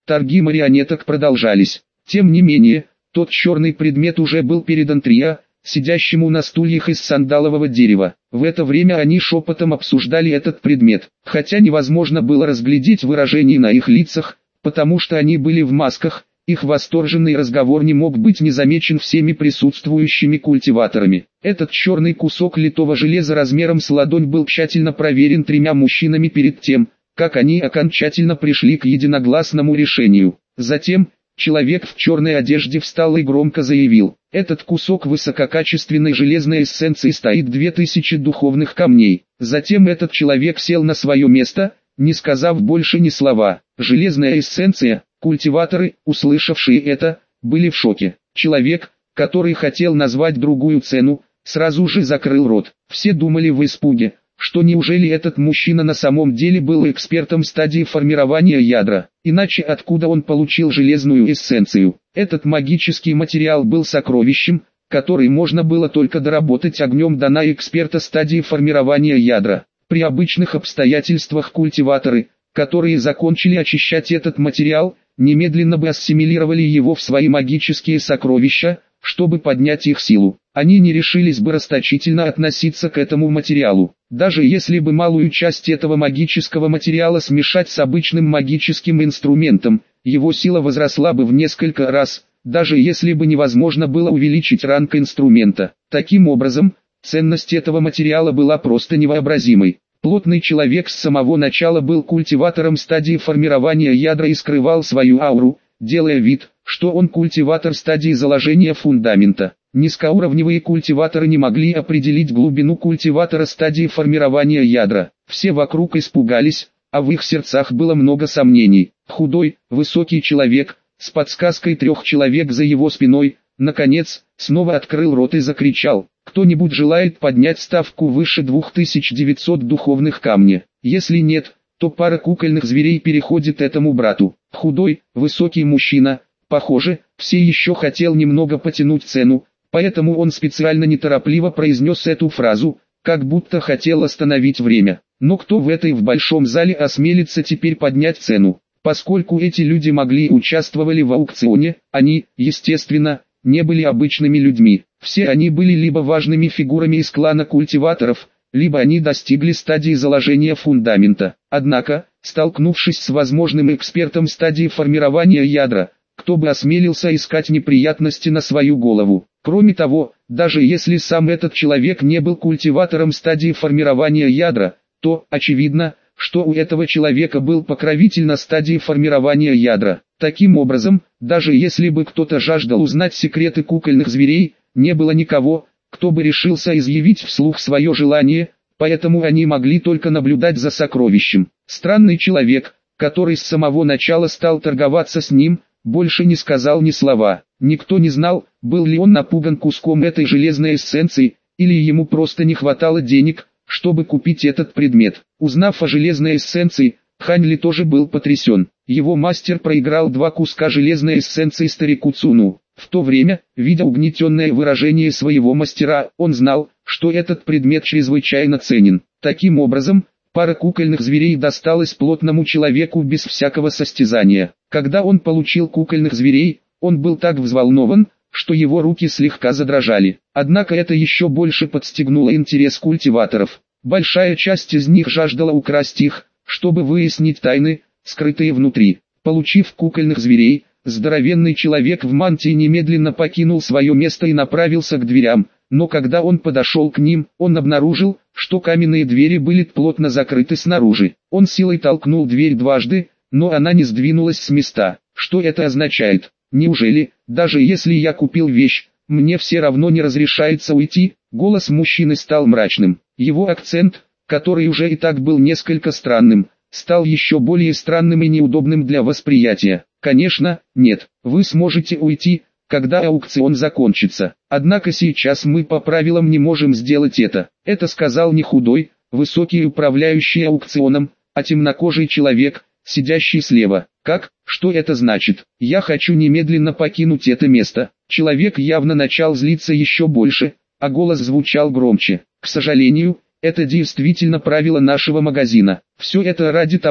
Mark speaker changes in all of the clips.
Speaker 1: Торги марионеток продолжались. Тем не менее, тот черный предмет уже был передан Триа, сидящему на стульях из сандалового дерева. В это время они шепотом обсуждали этот предмет, хотя невозможно было разглядеть выражений на их лицах, потому что они были в масках. Их восторженный разговор не мог быть незамечен всеми присутствующими культиваторами. Этот черный кусок литого железа размером с ладонь был тщательно проверен 3 мужчинами перед тем, как они окончательно пришли к единогласному решению. Затем, человек в черной одежде встал и громко заявил: «Этот кусок высококачественной железной эссенции стоит 2000 духовных камней». Затем этот человек сел на свое место, не сказав больше ни слова. Железная эссенция. Культиваторы, услышавшие это, были в шоке. Человек, который хотел назвать другую цену, сразу же закрыл рот. Все думали в испуге, что неужели этот мужчина на самом деле был экспертом стадии формирования ядра, иначе откуда он получил железную эссенцию? Этот магический материал был сокровищем, который можно было только доработать огнем дана эксперта стадии формирования ядра. При обычных обстоятельствах культиваторы, которые закончили очищать этот материал, немедленно бы ассимилировали его в свои магические сокровища, чтобы поднять их силу. Они не решились бы расточительно относиться к этому материалу. Даже если бы малую часть этого магического материала смешать с обычным магическим инструментом, его сила возросла бы в несколько раз, даже если бы невозможно было увеличить ранг инструмента. Таким образом, ценность этого материала была просто невообразимой. Плотный человек с самого начала был культиватором стадии формирования ядра и скрывал свою ауру, делая вид, что он культиватор стадии заложения фундамента. Низкоуровневые культиваторы не могли определить глубину культиватора стадии формирования ядра. Все вокруг испугались, а в их сердцах было много сомнений. Худой, высокий человек, с подсказкой 3 человек за его спиной, наконец, снова открыл рот и закричал: «Кто-нибудь желает поднять ставку выше 2900 духовных камня? Если нет, то пара кукольных зверей переходит этому брату». Худой, высокий мужчина, похоже, все еще хотел немного потянуть цену, поэтому он специально неторопливо произнес эту фразу, как будто хотел остановить время. Но кто в большом зале осмелится теперь поднять цену? Поскольку эти люди участвовали в аукционе, они, естественно, не были обычными людьми. Все они были либо важными фигурами из клана культиваторов, либо они достигли стадии заложения фундамента. Однако, столкнувшись с возможным экспертом стадии формирования ядра, кто бы осмелился искать неприятности на свою голову? Кроме того, даже если сам этот человек не был культиватором стадии формирования ядра, то, очевидно, что у этого человека был покровитель на стадии формирования ядра. Таким образом, даже если бы кто-то жаждал узнать секреты кукольных зверей, не было никого, кто бы решился изъявить вслух свое желание, поэтому они могли только наблюдать за сокровищем. Странный человек, который с самого начала стал торговаться с ним, больше не сказал ни слова. Никто не знал, был ли он напуган куском этой железной эссенции, или ему просто не хватало денег, чтобы купить этот предмет. Узнав о железной эссенции, Хань Ли тоже был потрясен. Его мастер проиграл 2 куска железной эссенции старику Цуну. В то время, видя угнетенное выражение своего мастера, он знал, что этот предмет чрезвычайно ценен. Таким образом, пара кукольных зверей досталась плотному человеку без всякого состязания. Когда он получил кукольных зверей, он был так взволнован, что его руки слегка задрожали. Однако это еще больше подстегнуло интерес культиваторов. Большая часть из них жаждала украсть их, чтобы выяснить тайны, скрытые внутри. Получив кукольных зверей, здоровенный человек в мантии немедленно покинул свое место и направился к дверям, но когда он подошел к ним, он обнаружил, что каменные двери были плотно закрыты снаружи. Он силой толкнул дверь дважды, но она не сдвинулась с места. Что это означает? Неужели, даже если я купил вещь, мне все равно не разрешается уйти? Голос мужчины стал мрачным. Его акцент, который уже и так был несколько странным, стал еще более странным и неудобным для восприятия. Конечно, нет, вы сможете уйти, когда аукцион закончится. Однако сейчас мы по правилам не можем сделать это. Это сказал не худой, высокий управляющий аукционом, а темнокожий человек, сидящий слева. Как? Что это значит? Я хочу немедленно покинуть это место. Человек явно начал злиться еще больше, а голос звучал громче. К сожалению, это действительно правило нашего магазина. Все это ради того,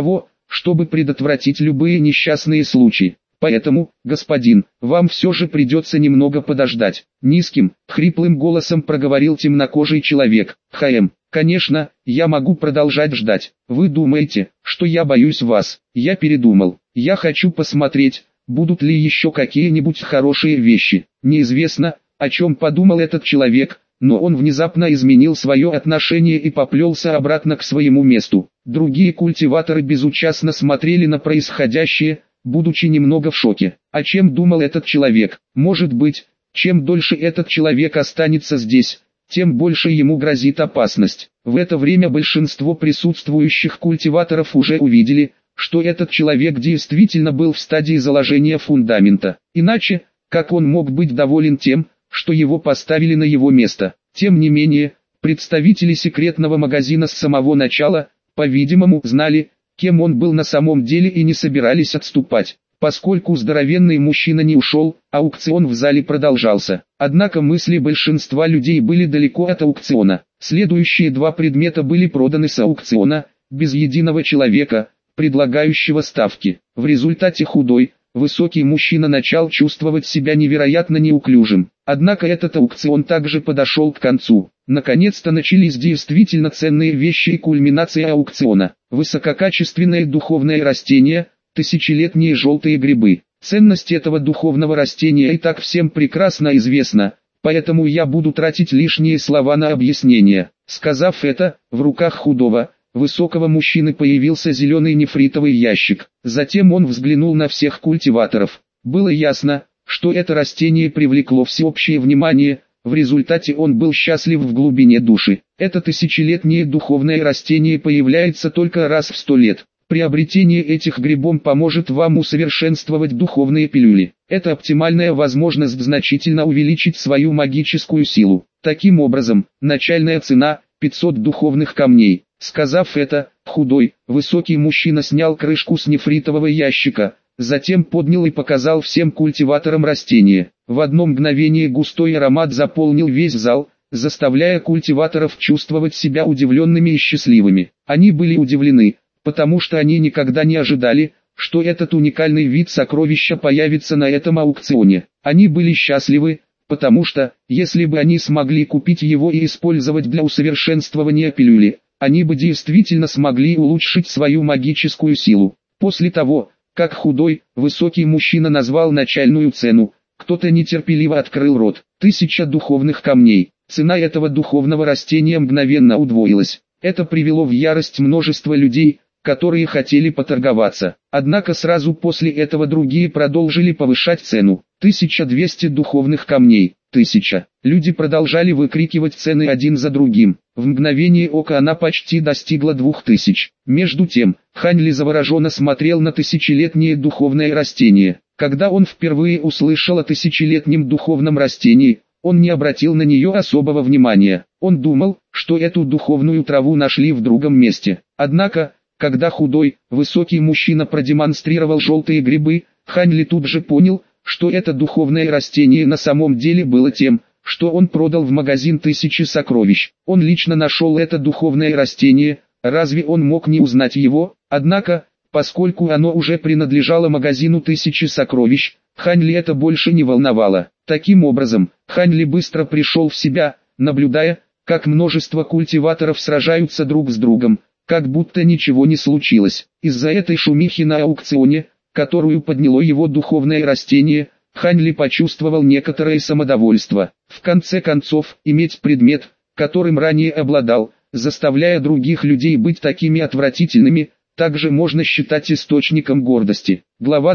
Speaker 1: чтобы предотвратить любые несчастные случаи. Поэтому, господин, вам все же придется немного подождать. Низким, хриплым голосом проговорил темнокожий человек. Конечно, я могу продолжать ждать. Вы думаете, что я боюсь вас? Я передумал. Я хочу посмотреть, будут ли еще какие-нибудь хорошие вещи. Неизвестно, о чем подумал этот человек, но он внезапно изменил свое отношение и поплелся обратно к своему месту. Другие культиваторы безучастно смотрели на происходящее, будучи немного в шоке. О чем думал этот человек? Может быть, чем дольше этот человек останется здесь, тем больше ему грозит опасность. В это время большинство присутствующих культиваторов уже увидели, что этот человек действительно был в стадии заложения фундамента. Иначе, как он мог быть доволен тем, что его поставили на его место? Тем не менее, представители секретного магазина с самого начала, по-видимому, знали, кем он был на самом деле и не собирались отступать. Поскольку здоровенный мужчина не ушел, аукцион в зале продолжался. Однако мысли большинства людей были далеко от аукциона. Следующие два предмета были проданы с аукциона, без единого человека, предлагающего ставки. В результате худой, высокий мужчина начал чувствовать себя невероятно неуклюжим. Однако этот аукцион также подошел к концу. Наконец-то начались действительно ценные вещи и кульминация аукциона. Высококачественное духовное растение, тысячелетние желтые грибы. Ценность этого духовного растения и так всем прекрасно известна, поэтому я буду тратить лишние слова на объяснение. Сказав это, в руках худого, высокого мужчины появился зеленый нефритовый ящик. Затем он взглянул на всех культиваторов. Было ясно, что это растение привлекло всеобщее внимание, в результате он был счастлив в глубине души. Это тысячелетнее духовное растение появляется только раз в 100 лет. Приобретение этих грибов поможет вам усовершенствовать духовные пилюли. Это оптимальная возможность значительно увеличить свою магическую силу. Таким образом, начальная цена – 500 духовных камней. Сказав это, худой, высокий мужчина снял крышку с нефритового ящика, затем поднял и показал всем культиваторам растение. В одно мгновение густой аромат заполнил весь зал, заставляя культиваторов чувствовать себя удивленными и счастливыми. Они были удивлены, потому что они никогда не ожидали, что этот уникальный вид сокровища появится на этом аукционе. Они были счастливы, потому что, если бы они смогли купить его и использовать для усовершенствования пилюли, они бы действительно смогли улучшить свою магическую силу. После того, как худой, высокий мужчина назвал начальную цену, кто-то нетерпеливо открыл рот. 1000 духовных камней. Цена этого духовного растения мгновенно удвоилась. Это привело в ярость множество людей, которые хотели поторговаться. Однако сразу после этого другие продолжили повышать цену. 1200 духовных камней. 1000. Люди продолжали выкрикивать цены один за другим. В мгновение ока она почти достигла 2000. Между тем, Хань Ли завороженно смотрел на тысячелетнее духовное растение. Когда он впервые услышал о тысячелетнем духовном растении, он не обратил на нее особого внимания. Он думал, что эту духовную траву нашли в другом месте. Однако, когда худой, высокий мужчина продемонстрировал желтые грибы, Хань Ли тут же понял, что это духовное растение на самом деле было тем, что он продал в магазин 1000 сокровищ. Он лично нашел это духовное растение, разве он мог не узнать его? Однако, поскольку оно уже принадлежало магазину 1000 сокровищ, Хань Ли это больше не волновало. Таким образом, Хань Ли быстро пришел в себя, наблюдая, как множество культиваторов сражаются друг с другом, как будто ничего не случилось. Из-за этой шумихи на аукционе, которую подняло его духовное растение, Хань Ли почувствовал некоторое самодовольство. В конце концов, иметь предмет, которым ранее обладал, заставляя других людей быть такими отвратительными, также можно считать источником гордости. Глава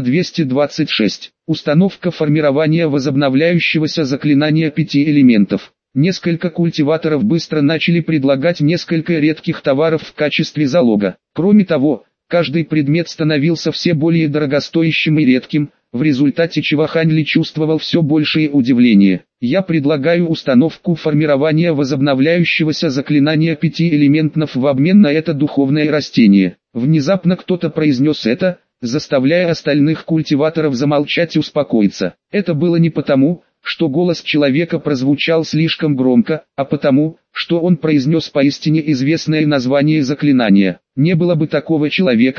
Speaker 1: 226. Установка формирования возобновляющегося заклинания 5 элементов. Несколько культиваторов быстро начали предлагать несколько редких товаров в качестве залога. Кроме того, каждый предмет становился все более дорогостоящим и редким, в результате чего Хань Ли чувствовал все большее удивление. Я предлагаю установку формирования возобновляющегося заклинания 5 элементов в обмен на это духовное растение. Внезапно кто-то произнес это, заставляя остальных культиваторов замолчать и успокоиться. Это было не потому, что голос человека прозвучал слишком громко, а потому, что он произнес поистине известное название заклинания. Не было бы такого человека,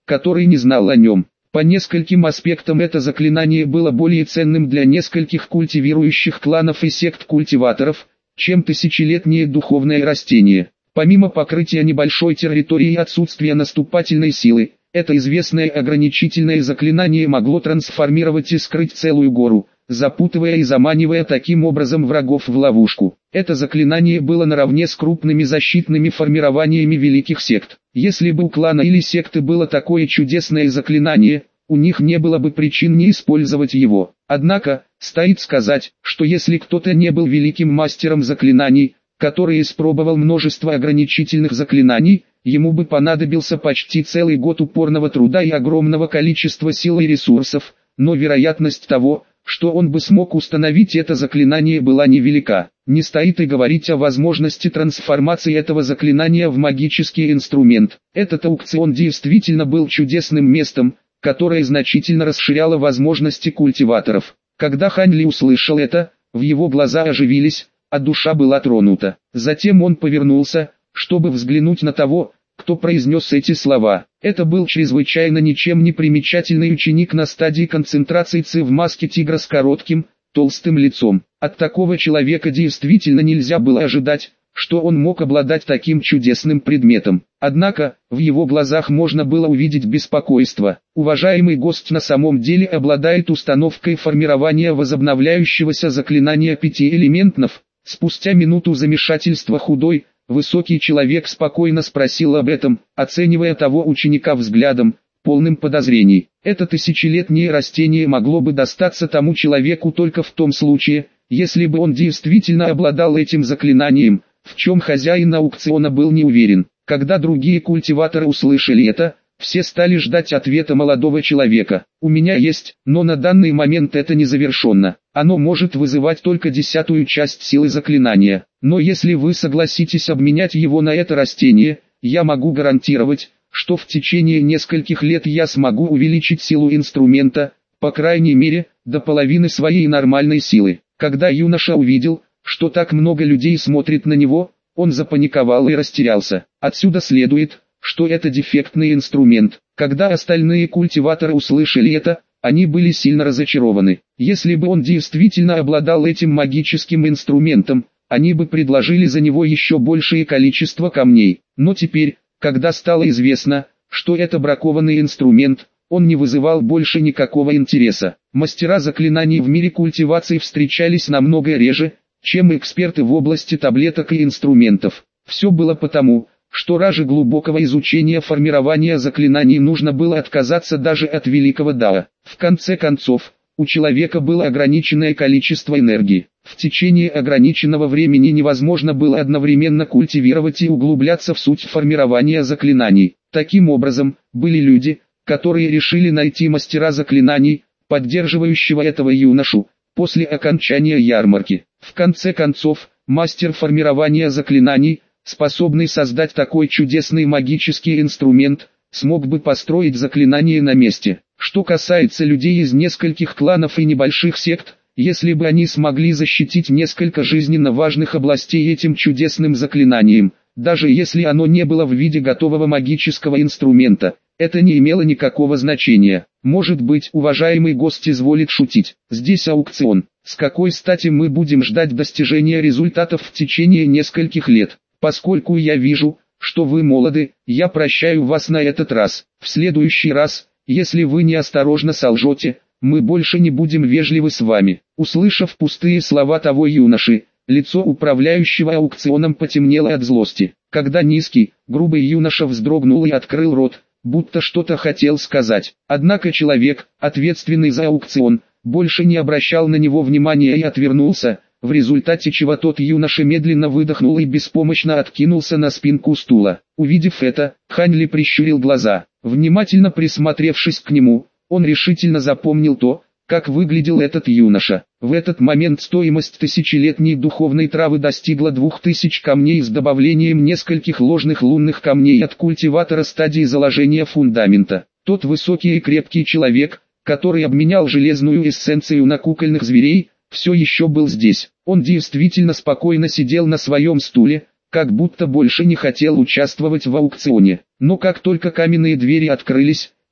Speaker 1: который не знал о нем. По нескольким аспектам это заклинание было более ценным для нескольких культивирующих кланов и сект культиваторов, чем тысячелетнее духовное растение. Помимо покрытия небольшой территории и отсутствия наступательной силы, это известное ограничительное заклинание могло трансформировать и скрыть целую гору, запутывая и заманивая таким образом врагов в ловушку. Это заклинание было наравне с крупными защитными формированиями великих сект. Если бы у клана или секты было такое чудесное заклинание, у них не было бы причин не использовать его. Однако, стоит сказать, что если кто-то не был великим мастером заклинаний, который испробовал множество ограничительных заклинаний, ему бы понадобился почти целый год упорного труда и огромного количества сил и ресурсов, но вероятность того, что он бы смог установить это заклинание, была невелика. Не стоит и говорить о возможности трансформации этого заклинания в магический инструмент. Этот аукцион действительно был чудесным местом, которое значительно расширяло возможности культиваторов. Когда Хань Ли услышал это, в его глаза оживились, а душа была тронута. Затем он повернулся, чтобы взглянуть на того, кто произнес эти слова. Это был чрезвычайно ничем не примечательный ученик на стадии концентрации Ци в маске тигра с коротким, толстым лицом. От такого человека действительно нельзя было ожидать, что он мог обладать таким чудесным предметом. Однако, в его глазах можно было увидеть беспокойство. Уважаемый гость на самом деле обладает установкой формирования возобновляющегося заклинания 5 элементов. Спустя минуту замешательства худой, высокий человек спокойно спросил об этом, оценивая того ученика взглядом, полным подозрений. Это тысячелетнее растение могло бы достаться тому человеку только в том случае, если бы он действительно обладал этим заклинанием, в чем хозяин аукциона был не уверен. Когда другие культиваторы услышали это, все стали ждать ответа молодого человека. «У меня есть, но на данный момент это не завершенно. Оно может вызывать только 10-ю часть силы заклинания. Но если вы согласитесь обменять его на это растение, я могу гарантировать, что в течение нескольких лет я смогу увеличить силу инструмента, по крайней мере, до половины своей нормальной силы». Когда юноша увидел, что так много людей смотрит на него, он запаниковал и растерялся. Отсюда следует, что это дефектный инструмент. Когда остальные культиваторы услышали это, они были сильно разочарованы. Если бы он действительно обладал этим магическим инструментом, они бы предложили за него еще большее количество камней. Но теперь, когда стало известно, что это бракованный инструмент, он не вызывал больше никакого интереса. Мастера заклинаний в мире культивации встречались намного реже, чем эксперты в области таблеток и инструментов. Все было потому, что ради глубокого изучения формирования заклинаний нужно было отказаться даже от великого Дао. В конце концов, у человека было ограниченное количество энергии. В течение ограниченного времени невозможно было одновременно культивировать и углубляться в суть формирования заклинаний. Таким образом, были люди, которые решили найти мастера заклинаний, поддерживающего этого юношу, после окончания ярмарки. В конце концов, мастер формирования заклинаний, способный создать такой чудесный магический инструмент, смог бы построить заклинание на месте. Что касается людей из нескольких кланов и небольших сект, если бы они смогли защитить несколько жизненно важных областей этим чудесным заклинанием, даже если оно не было в виде готового магического инструмента, это не имело никакого значения. Может быть, уважаемый гость изволит шутить. Здесь аукцион. С какой стати мы будем ждать достижения результатов в течение нескольких лет? Поскольку я вижу, что вы молоды, я прощаю вас на этот раз. В следующий раз, если вы неосторожно солжете, мы больше не будем вежливы с вами. Услышав пустые слова того юноши, лицо управляющего аукционом потемнело от злости. Когда низкий, грубый юноша вздрогнул и открыл рот, будто что-то хотел сказать. Однако человек, ответственный за аукцион, больше не обращал на него внимания и отвернулся, в результате чего тот юноша медленно выдохнул и беспомощно откинулся на спинку стула. Увидев это, Хань Ли прищурил глаза. Внимательно присмотревшись к нему, он решительно запомнил то, как выглядел этот юноша. В этот момент стоимость тысячелетней духовной травы достигла 2000 камней с добавлением нескольких ложных лунных камней от культиватора стадии заложения фундамента. Тот высокий и крепкий человек, который обменял железную эссенцию на кукольных зверей, все еще был здесь. Он действительно спокойно сидел на своем стуле, как будто больше не хотел участвовать в аукционе. Но как только каменные двери открылись,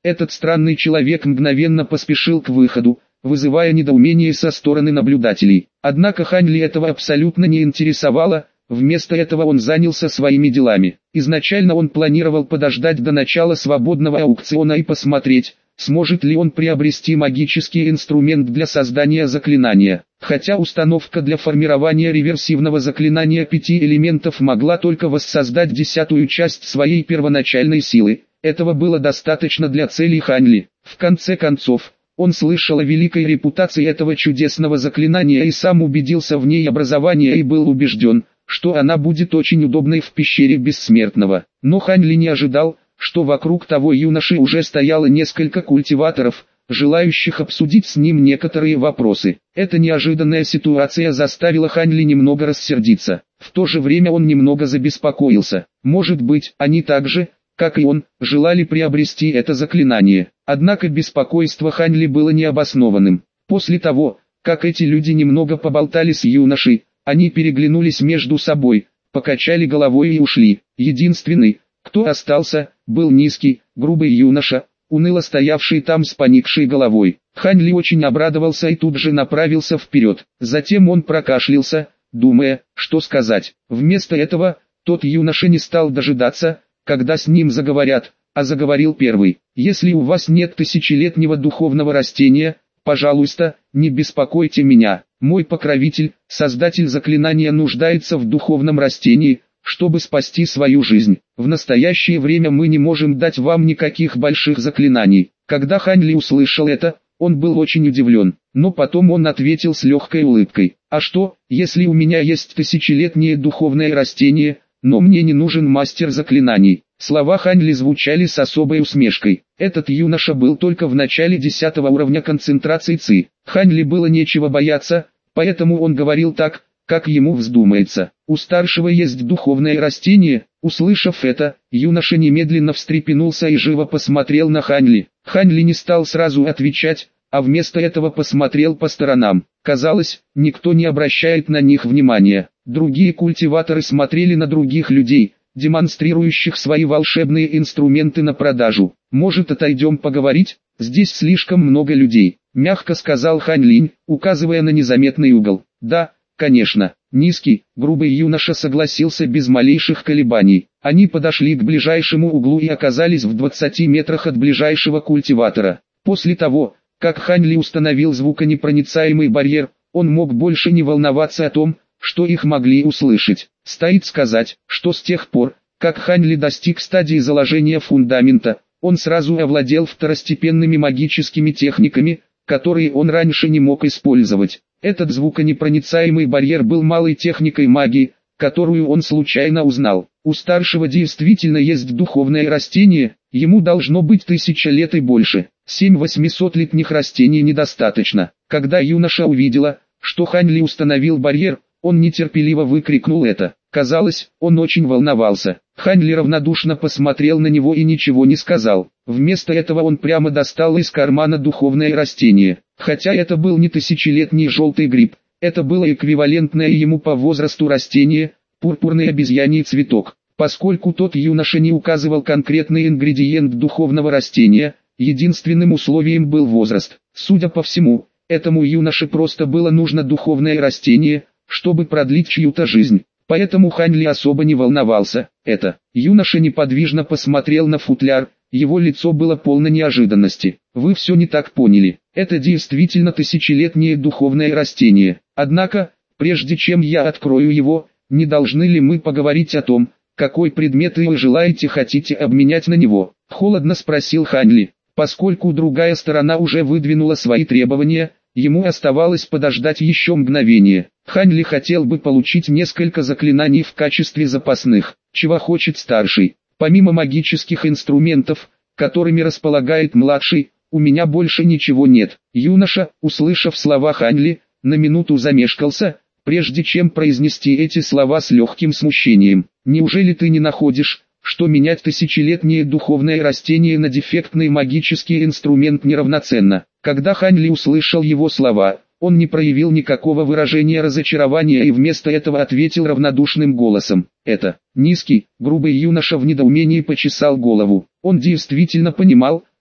Speaker 1: Этот странный человек мгновенно поспешил к выходу, вызывая недоумение со стороны наблюдателей. Однако Хань Ли этого абсолютно не интересовало, вместо этого он занялся своими делами. Изначально он планировал подождать до начала свободного аукциона и посмотреть, сможет ли он приобрести магический инструмент для создания заклинания. Хотя установка для формирования реверсивного заклинания 5 элементов могла только воссоздать 10-ю часть своей первоначальной силы, этого было достаточно для целей Хань Ли. В конце концов, он слышал о великой репутации этого чудесного заклинания и сам убедился в ней образования и был убежден, что она будет очень удобной в пещере Бессмертного. Но Хань Ли не ожидал, что вокруг того юноши уже стояло несколько культиваторов, желающих обсудить с ним некоторые вопросы. Эта неожиданная ситуация заставила Хань Ли немного рассердиться. В то же время он немного забеспокоился. Может быть, они также, как и он, желали приобрести это заклинание. Однако беспокойство Хань Ли было необоснованным. После того, как эти люди немного поболтали с юношей, они переглянулись между собой, покачали головой и ушли. Единственный, кто остался, был низкий, грубый юноша, уныло стоявший там с поникшей головой. Хань Ли очень обрадовался и тут же направился вперед. Затем он прокашлялся, думая, что сказать. Вместо этого, тот юноша не стал дожидаться, когда с ним заговорят, а заговорил первый. «Если у вас нет тысячелетнего духовного растения, пожалуйста, не беспокойте меня. Мой покровитель, создатель заклинания, нуждается в духовном растении, чтобы спасти свою жизнь. В настоящее время мы не можем дать вам никаких больших заклинаний». Когда Хань Ли услышал это, он был очень удивлен, но потом он ответил с легкой улыбкой: «А что, если у меня есть тысячелетнее духовное растение, но мне не нужен мастер заклинаний?» Слова Хань Ли звучали с особой усмешкой. Этот юноша был только в начале 10-го уровня концентрации Ци. Хань Ли было нечего бояться, поэтому он говорил так, как ему вздумается. «У старшего есть духовное растение». Услышав это, юноша немедленно встрепенулся и живо посмотрел на Хань Ли. Хань Ли не стал сразу отвечать, а вместо этого посмотрел по сторонам. Казалось, никто не обращает на них внимания. Другие культиваторы смотрели на других людей, демонстрирующих свои волшебные инструменты на продажу. «Может, отойдем поговорить? Здесь слишком много людей», — мягко сказал Хань Линь, указывая на незаметный угол. «Да, конечно». Низкий, грубый юноша согласился без малейших колебаний. Они подошли к ближайшему углу и оказались в 20 метрах от ближайшего культиватора. После того, как Хань Ли установил звуконепроницаемый барьер, он мог больше не волноваться о том, что их могли услышать. Стоит сказать, что с тех пор, как Хань Ли достиг стадии заложения фундамента, он сразу овладел второстепенными магическими техниками, которые он раньше не мог использовать. Этот звуконепроницаемый барьер был малой техникой магии, которую он случайно узнал. У старшего действительно есть духовное растение, ему должно быть 1000 лет и больше. 7 800-летних растений недостаточно. Когда юноша увидела, что Хань Ли установил барьер, он нетерпеливо выкрикнул это. Казалось, он очень волновался. Хань Ли равнодушно посмотрел на него и ничего не сказал. Вместо этого он прямо достал из кармана духовное растение. Хотя это был не тысячелетний желтый гриб, это было эквивалентное ему по возрасту растение, пурпурный обезьяний цветок. Поскольку тот юноша не указывал конкретный ингредиент духовного растения, единственным условием был возраст. Судя по всему, этому юноше просто было нужно духовное растение, чтобы продлить чью-то жизнь. Поэтому Хань Ли особо не волновался. Юноша неподвижно посмотрел на футляр, его лицо было полно неожиданности. «Вы все не так поняли. Это действительно тысячелетнее духовное растение. Однако, прежде чем я открою его, не должны ли мы поговорить о том, какой предмет вы хотите обменять на него?» Холодно спросил Хань Ли. Поскольку другая сторона уже выдвинула свои требования, ему оставалось подождать еще мгновение. Хань Ли хотел бы получить несколько заклинаний в качестве запасных. Чего хочет старший? Помимо магических инструментов, которыми располагает младший, у меня больше ничего нет. Юноша, услышав слова Хань Ли, на минуту замешкался, прежде чем произнести эти слова с легким смущением. «Неужели ты не находишь, что менять тысячелетнее духовное растение на дефектный магический инструмент неравноценно?» Когда Хань Ли услышал его слова, он не проявил никакого выражения разочарования и вместо этого ответил равнодушным голосом. Низкий, грубый юноша в недоумении почесал голову. Он действительно понимал,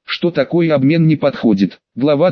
Speaker 1: что такой обмен не подходит. Глава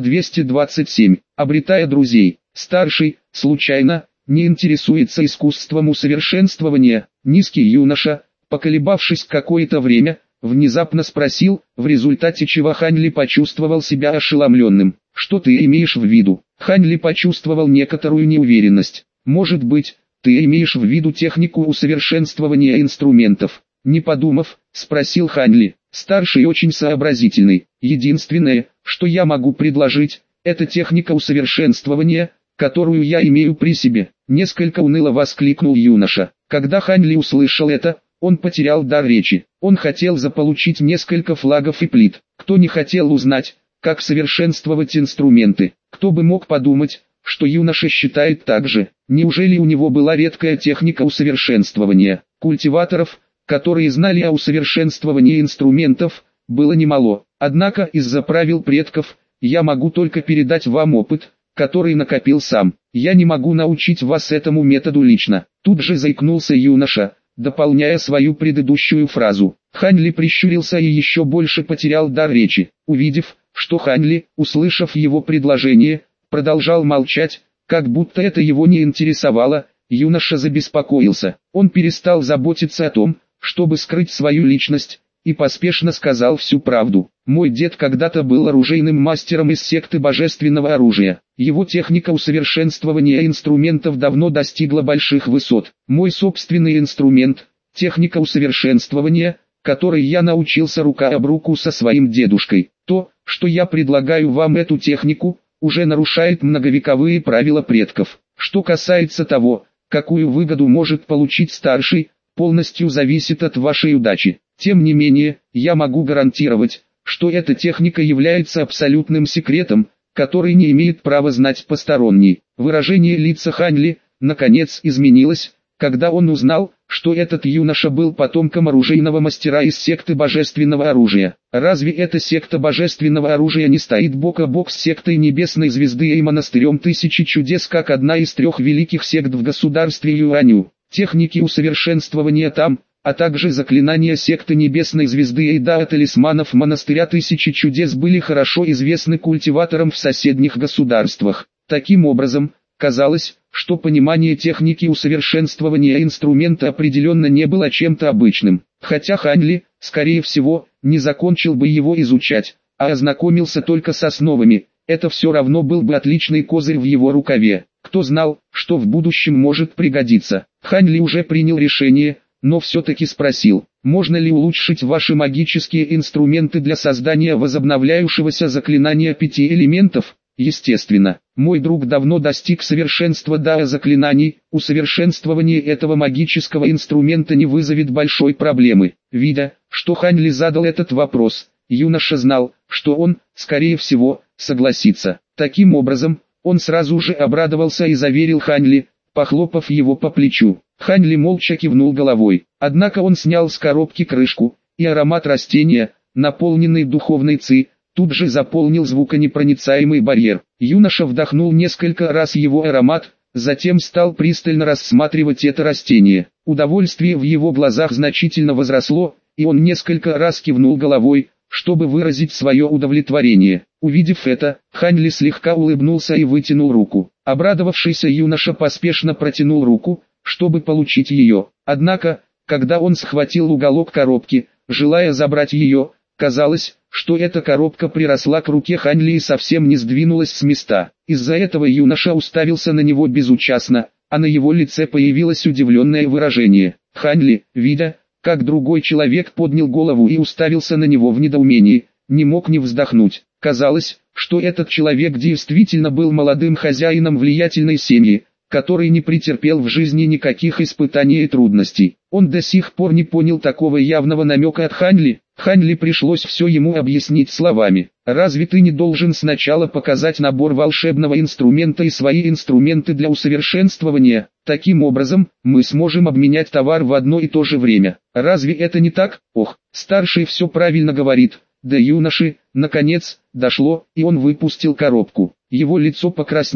Speaker 1: 227. Обретая друзей. Старший, случайно, не интересуется искусством усовершенствования. Низкий юноша, поколебавшись какое-то время, внезапно спросил, в результате чего Хань Ли почувствовал себя ошеломленным. «Что ты имеешь в виду?» Хань Ли почувствовал некоторую неуверенность. «Может быть, ты имеешь в виду технику усовершенствования инструментов?» Не подумав, спросил Хань Ли. Старший очень сообразительный. «Единственное, что я могу предложить, это техника усовершенствования, которую я имею при себе», несколько уныло воскликнул юноша. Когда Хань Ли услышал это, он потерял дар речи. Он хотел заполучить несколько флагов и плит. Кто не хотел узнать, как совершенствовать инструменты? Кто бы мог подумать, что юноша считает так же? Неужели у него была редкая техника усовершенствования? Культиваторов, которые знали о усовершенствовании инструментов, было немало. Однако из-за правил предков, я могу только передать вам опыт, который накопил сам. Я не могу научить вас этому методу лично. Тут же заикнулся юноша, дополняя свою предыдущую фразу. Хань Ли прищурился и еще больше потерял дар речи. Увидев, что Хань Ли, услышав его предложение, продолжал молчать, как будто это его не интересовало, юноша забеспокоился. Он перестал заботиться о том, чтобы скрыть свою личность, и поспешно сказал всю правду. «Мой дед когда-то был оружейным мастером из секты божественного оружия. Его техника усовершенствования инструментов давно достигла больших высот. Мой собственный инструмент, техника усовершенствования, которой я научился рука об руку со своим дедушкой. То, что я предлагаю вам эту технику, уже нарушает многовековые правила предков. Что касается того, какую выгоду может получить старший, полностью зависит от вашей удачи. Тем не менее, я могу гарантировать, что эта техника является абсолютным секретом, который не имеет права знать посторонний». Выражение лица Хань Ли, наконец, изменилось, когда он узнал, что этот юноша был потомком оружейного мастера из секты божественного оружия. Разве эта секта божественного оружия не стоит бок о бок с сектой Небесной Звезды и монастырем Тысячи Чудес как одна из трех великих сект в государстве Юаню? Техники усовершенствования там, а также заклинания секты Небесной Звезды и талисманов монастыря Тысячи Чудес были хорошо известны культиваторам в соседних государствах. Таким образом, казалось, что понимание техники усовершенствования инструмента определенно не было чем-то обычным. Хотя Хань Ли, скорее всего, не закончил бы его изучать, а ознакомился только с основами, это все равно был бы отличный козырь в его рукаве. Кто знал, что в будущем может пригодиться. Хань Ли уже принял решение, но все-таки спросил, можно ли улучшить ваши магические инструменты для создания возобновляющегося заклинания 5 элементов? Естественно, мой друг давно достиг совершенства заклинаний, усовершенствование этого магического инструмента не вызовет большой проблемы. Видя, что Хань Ли задал этот вопрос, юноша знал, что он, скорее всего, согласится. Таким образом, он сразу же обрадовался и заверил Хань Ли, похлопав его по плечу. Хань Ли молча кивнул головой, однако он снял с коробки крышку, и аромат растения, наполненный духовной ци, тут же заполнил звуконепроницаемый барьер. Юноша вдохнул несколько раз его аромат, затем стал пристально рассматривать это растение. Удовольствие в его глазах значительно возросло, и он несколько раз кивнул головой, чтобы выразить свое удовлетворение. Увидев это, Хань Ли слегка улыбнулся и вытянул руку. Обрадовавшийся юноша поспешно протянул руку, чтобы получить ее. Однако, когда он схватил уголок коробки, желая забрать ее, казалось, что эта коробка приросла к руке Хань Ли и совсем не сдвинулась с места. Из-за этого юноша уставился на него безучастно, а на его лице появилось удивленное выражение. Хань Ли, видя, как другой человек поднял голову и уставился на него в недоумении, не мог не вздохнуть. Казалось, что этот человек действительно был молодым хозяином влиятельной семьи, который не претерпел в жизни никаких испытаний и трудностей. Он до сих пор не понял такого явного намека от Хань Ли. Хань Ли пришлось все ему объяснить словами. «Разве ты не должен сначала показать набор волшебного инструмента и свои инструменты для усовершенствования? Таким образом, мы сможем обменять товар в одно и то же время. Разве это не так?» Ох, старший все правильно говорит. До юноши, наконец, дошло, и он выпустил коробку. Его лицо покраснело.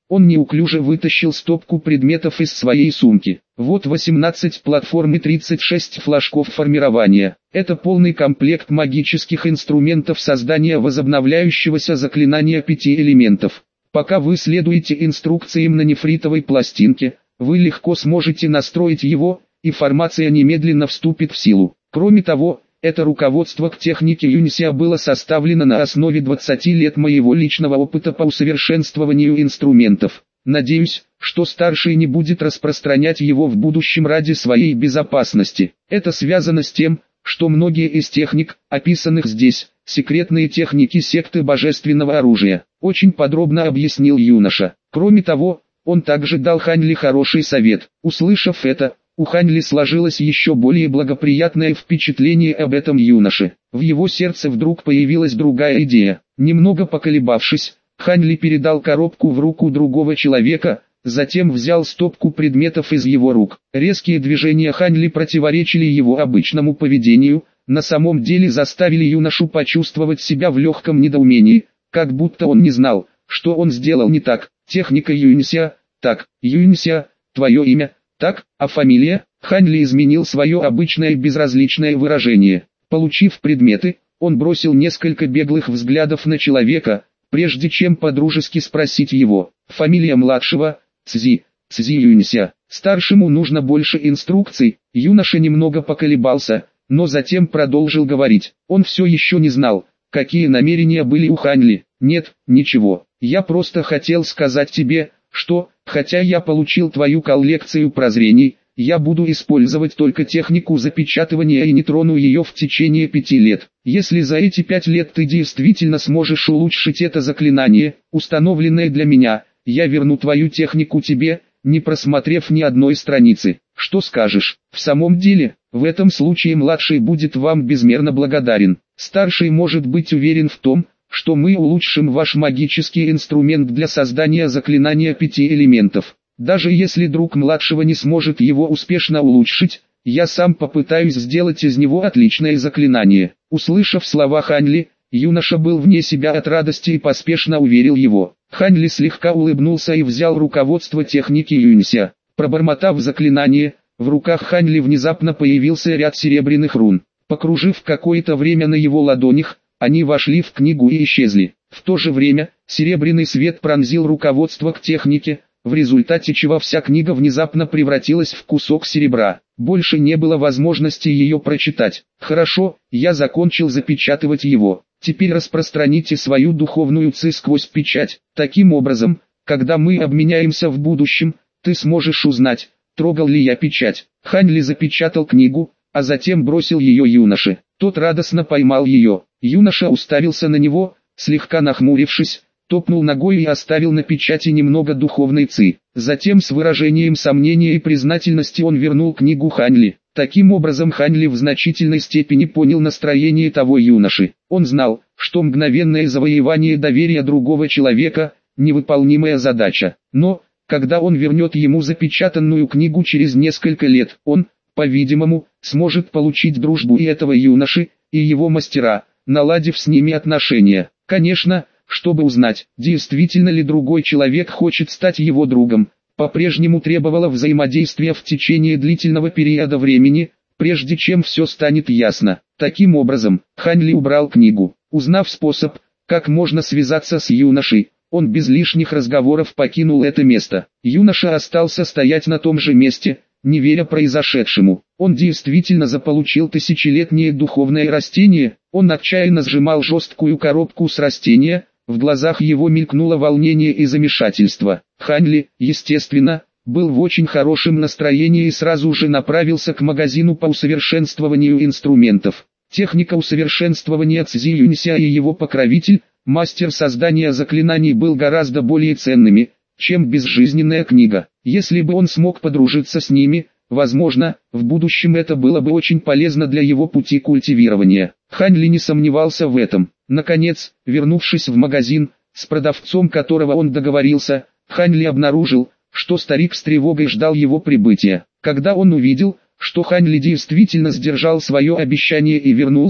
Speaker 1: Он неуклюже вытащил стопку предметов из своей сумки. Вот 18 платформ и 36 флажков формирования. Это полный комплект магических инструментов создания возобновляющегося заклинания 5 элементов. Пока вы следуете инструкциям на нефритовой пластинке, вы легко сможете настроить его, и формация немедленно вступит в силу. Кроме того, это руководство к технике Юнисиа было составлено на основе 20 лет моего личного опыта по усовершенствованию инструментов. Надеюсь, что старший не будет распространять его в будущем ради своей безопасности. Это связано с тем, что многие из техник, описанных здесь, секретные техники секты божественного оружия. Очень подробно объяснил юноша. Кроме того, он также дал Ханьли хороший совет. Услышав это, у Ханьли сложилось еще более благоприятное впечатление об этом юноше. В его сердце вдруг появилась другая идея. Немного поколебавшись, Ханьли передал коробку в руку другого человека, затем взял стопку предметов из его рук. Резкие движения Ханьли противоречили его обычному поведению, на самом деле заставили юношу почувствовать себя в легком недоумении, как будто он не знал, что он сделал не так. Техника Юнисиа, так, Юнисиа, твое имя, так, а фамилия? Ханьли изменил свое обычное безразличное выражение. Получив предметы, он бросил несколько беглых взглядов на человека, прежде чем подружески спросить его. Фамилия младшего, Цзи Юнисиа. Старшему нужно больше инструкций. Юноша немного поколебался, но затем продолжил говорить. Он все еще не знал, какие намерения были у Ханьли. Нет, ничего. Я просто хотел сказать тебе, что, хотя я получил твою коллекцию прозрений, я буду использовать только технику запечатывания и не трону ее в течение 5 лет. Если за эти 5 лет ты действительно сможешь улучшить это заклинание, установленное для меня, я верну твою технику тебе, не просмотрев ни одной страницы. Что скажешь? В самом деле, в этом случае младший будет вам безмерно благодарен. Старший может быть уверен в том, что мы улучшим ваш магический инструмент для создания заклинания 5 элементов. Даже если друг младшего не сможет его успешно улучшить, я сам попытаюсь сделать из него отличное заклинание. Услышав слова Ханьли, юноша был вне себя от радости и поспешно уверил его. Ханьли слегка улыбнулся и взял руководство техники Юнисиа. Пробормотав заклинание, в руках Ханьли внезапно появился ряд серебряных рун. Покружив какое-то время на его ладонях, они вошли в книгу и исчезли. В то же время, серебряный свет пронзил руководство к технике, в результате чего вся книга внезапно превратилась в кусок серебра. Больше не было возможности ее прочитать. Хорошо, я закончил запечатывать его. Теперь распространите свою духовную ци сквозь печать. Таким образом, когда мы обменяемся в будущем, ты сможешь узнать, трогал ли я печать. Ханьли запечатал книгу, а затем бросил ее юноше. Тот радостно поймал ее. Юноша уставился на него, слегка нахмурившись, топнул ногой и оставил на печати немного духовной ци. Затем с выражением сомнения и признательности он вернул книгу Ханьли. Таким образом Ханьли в значительной степени понял настроение того юноши. Он знал, что мгновенное завоевание доверия другого человека – невыполнимая задача. Но, когда он вернет ему запечатанную книгу через несколько лет, он, по-видимому, сможет получить дружбу и этого юноши, и его мастера, наладив с ними отношения. Конечно, чтобы узнать, действительно ли другой человек хочет стать его другом, по-прежнему требовало взаимодействия в течение длительного периода времени, прежде чем все станет ясно. Таким образом, Ханьли убрал книгу. Узнав способ, как можно связаться с юношей, он без лишних разговоров покинул это место. Юноша остался стоять на том же месте, не веря произошедшему. Он действительно заполучил тысячелетнее духовное растение. Он отчаянно сжимал жесткую коробку с растения, в глазах его мелькнуло волнение и замешательство. Ханьли, естественно, был в очень хорошем настроении и сразу же направился к магазину по усовершенствованию инструментов. Техника усовершенствования Цзи Юнисиа и его покровитель, мастер создания заклинаний, был гораздо более ценными, чем безжизненная книга. Если бы он смог подружиться с ними, возможно, в будущем это было бы очень полезно для его пути культивирования. Ханьли не сомневался в этом. Наконец, вернувшись в магазин, с продавцом которого он договорился, Ханьли обнаружил, что старик с тревогой ждал его прибытия. Когда он увидел, что Ханьли действительно сдержал свое обещание и вернулся,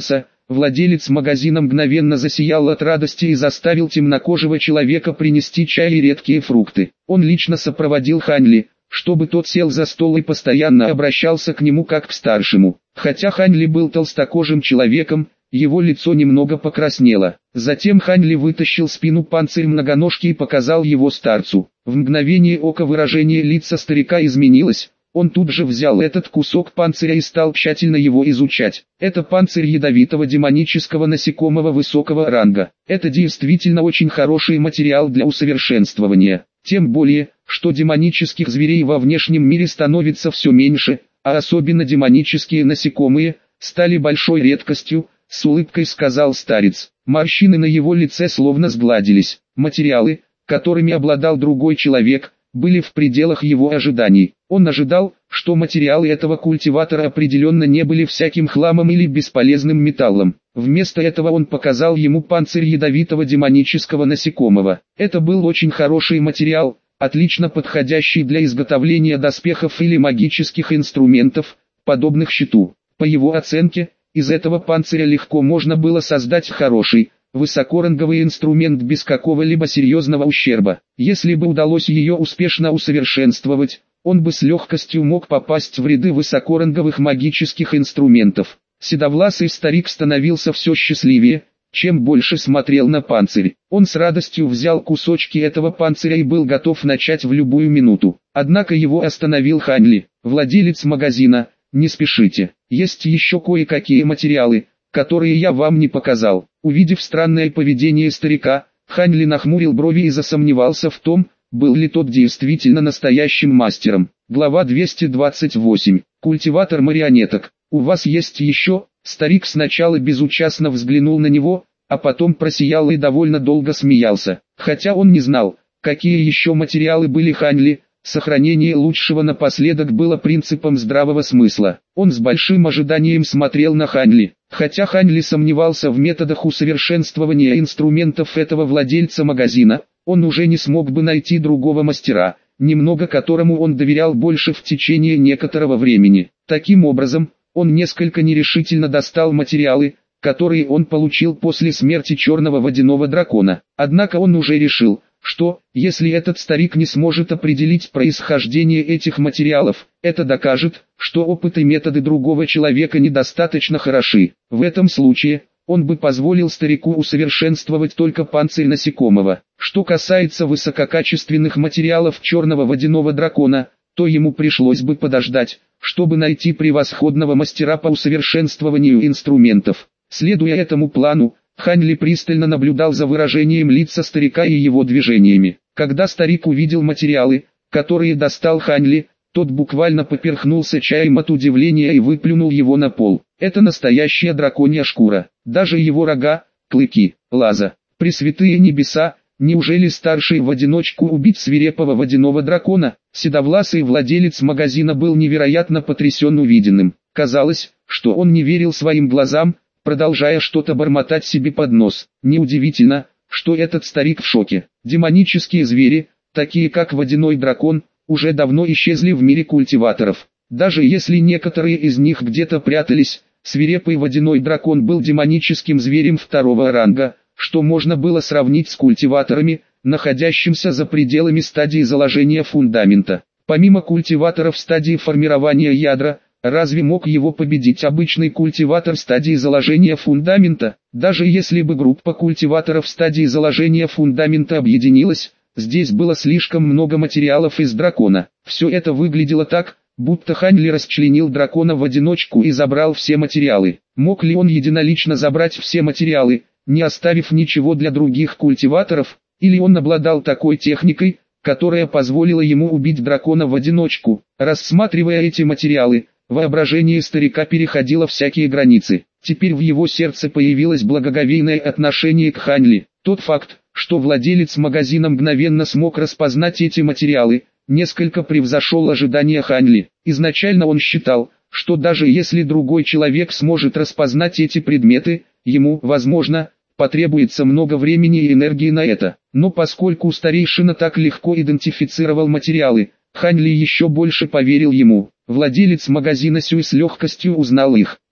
Speaker 1: Владелец магазина мгновенно засиял от радости и заставил темнокожего человека принести чай и редкие фрукты. Он лично сопроводил Ханли, чтобы тот сел за стол и постоянно обращался к нему как к старшему. Хотя Ханли был толстокожим человеком, его лицо немного покраснело. Затем Ханли вытащил спину панцирь многоножки и показал его старцу. В мгновение ока выражение лица старика изменилось. Он тут же взял этот кусок панциря и стал тщательно его изучать. Это панцирь ядовитого демонического насекомого высокого ранга. Это действительно очень хороший материал для усовершенствования. Тем более, что демонических зверей во внешнем мире становится все меньше, а особенно демонические насекомые, стали большой редкостью, с улыбкой сказал старец. Морщины на его лице словно сгладились. Материалы, которыми обладал другой человек, были в пределах его ожиданий. Он ожидал, что материалы этого культиватора определенно не были всяким хламом или бесполезным металлом. Вместо этого он показал ему панцирь ядовитого демонического насекомого. Это был очень хороший материал, отлично подходящий для изготовления доспехов или магических инструментов, подобных щиту. По его оценке, из этого панциря легко можно было создать хороший, высокоранговый инструмент без какого-либо серьезного ущерба. Если бы удалось ее успешно усовершенствовать, он бы с легкостью мог попасть в ряды высокоранговых магических инструментов. Седовласый старик становился все счастливее, чем больше смотрел на панцирь. Он с радостью взял кусочки этого панциря и был готов начать в любую минуту. Однако его остановил Ханли, владелец магазина. «Не спешите, есть еще кое-какие материалы, которые я вам не показал». Увидев странное поведение старика, Ханли нахмурил брови и засомневался в том, был ли тот действительно настоящим мастером. Глава 228. Культиватор марионеток. «У вас есть еще?» Старик сначала безучастно взглянул на него, а потом просиял и довольно долго смеялся. Хотя он не знал, какие еще материалы были Ханли, сохранение лучшего напоследок было принципом здравого смысла. Он с большим ожиданием смотрел на Ханли. Хотя Ханли сомневался в методах усовершенствования инструментов этого владельца магазина, он уже не смог бы найти другого мастера, немного которому он доверял больше в течение некоторого времени. Таким образом, он несколько нерешительно достал материалы, которые он получил после смерти черного водяного дракона. Однако он уже решил, что, если этот старик не сможет определить происхождение этих материалов, это докажет, что опыт и методы другого человека недостаточно хороши. В этом случае, он бы позволил старику усовершенствовать только панцирь насекомого. Что касается высококачественных материалов черного водяного дракона, то ему пришлось бы подождать, чтобы найти превосходного мастера по усовершенствованию инструментов. Следуя этому плану, Ханли пристально наблюдал за выражением лица старика и его движениями. Когда старик увидел материалы, которые достал Ханли, тот буквально поперхнулся чаем от удивления и выплюнул его на пол. Это настоящая драконья шкура. Даже его рога, клыки, лаза. Пресвятые небеса, неужели старший в одиночку убить свирепого водяного дракона? Седовласый владелец магазина был невероятно потрясен увиденным. Казалось, что он не верил своим глазам, продолжая что-то бормотать себе под нос. Неудивительно, что этот старик в шоке. Демонические звери, такие как водяной дракон, уже давно исчезли в мире культиваторов. Даже если некоторые из них где-то прятались, свирепый водяной дракон был демоническим зверем второго ранга, что можно было сравнить с культиваторами, находящимся за пределами стадии заложения фундамента. Помимо культиваторов стадии формирования ядра, разве мог его победить обычный культиватор стадии заложения фундамента? Даже если бы группа культиваторов стадии заложения фундамента объединилась, здесь было слишком много материалов из дракона. Все это выглядело так, будто Ханли расчленил дракона в одиночку и забрал все материалы. Мог ли он единолично забрать все материалы, не оставив ничего для других культиваторов, или он обладал такой техникой, которая позволила ему убить дракона в одиночку? Рассматривая эти материалы, воображение старика переходило всякие границы. Теперь в его сердце появилось благоговейное отношение к Ханли. Тот факт, что владелец магазина мгновенно смог распознать эти материалы, несколько превзошел ожидания Ханли. Изначально он считал, что даже если другой человек сможет распознать эти предметы, ему, возможно, потребуется много времени и энергии на это. Но поскольку старейшина так легко идентифицировал материалы, Ханли еще больше поверил ему. Владелец магазина Сюй с легкостью узнал их.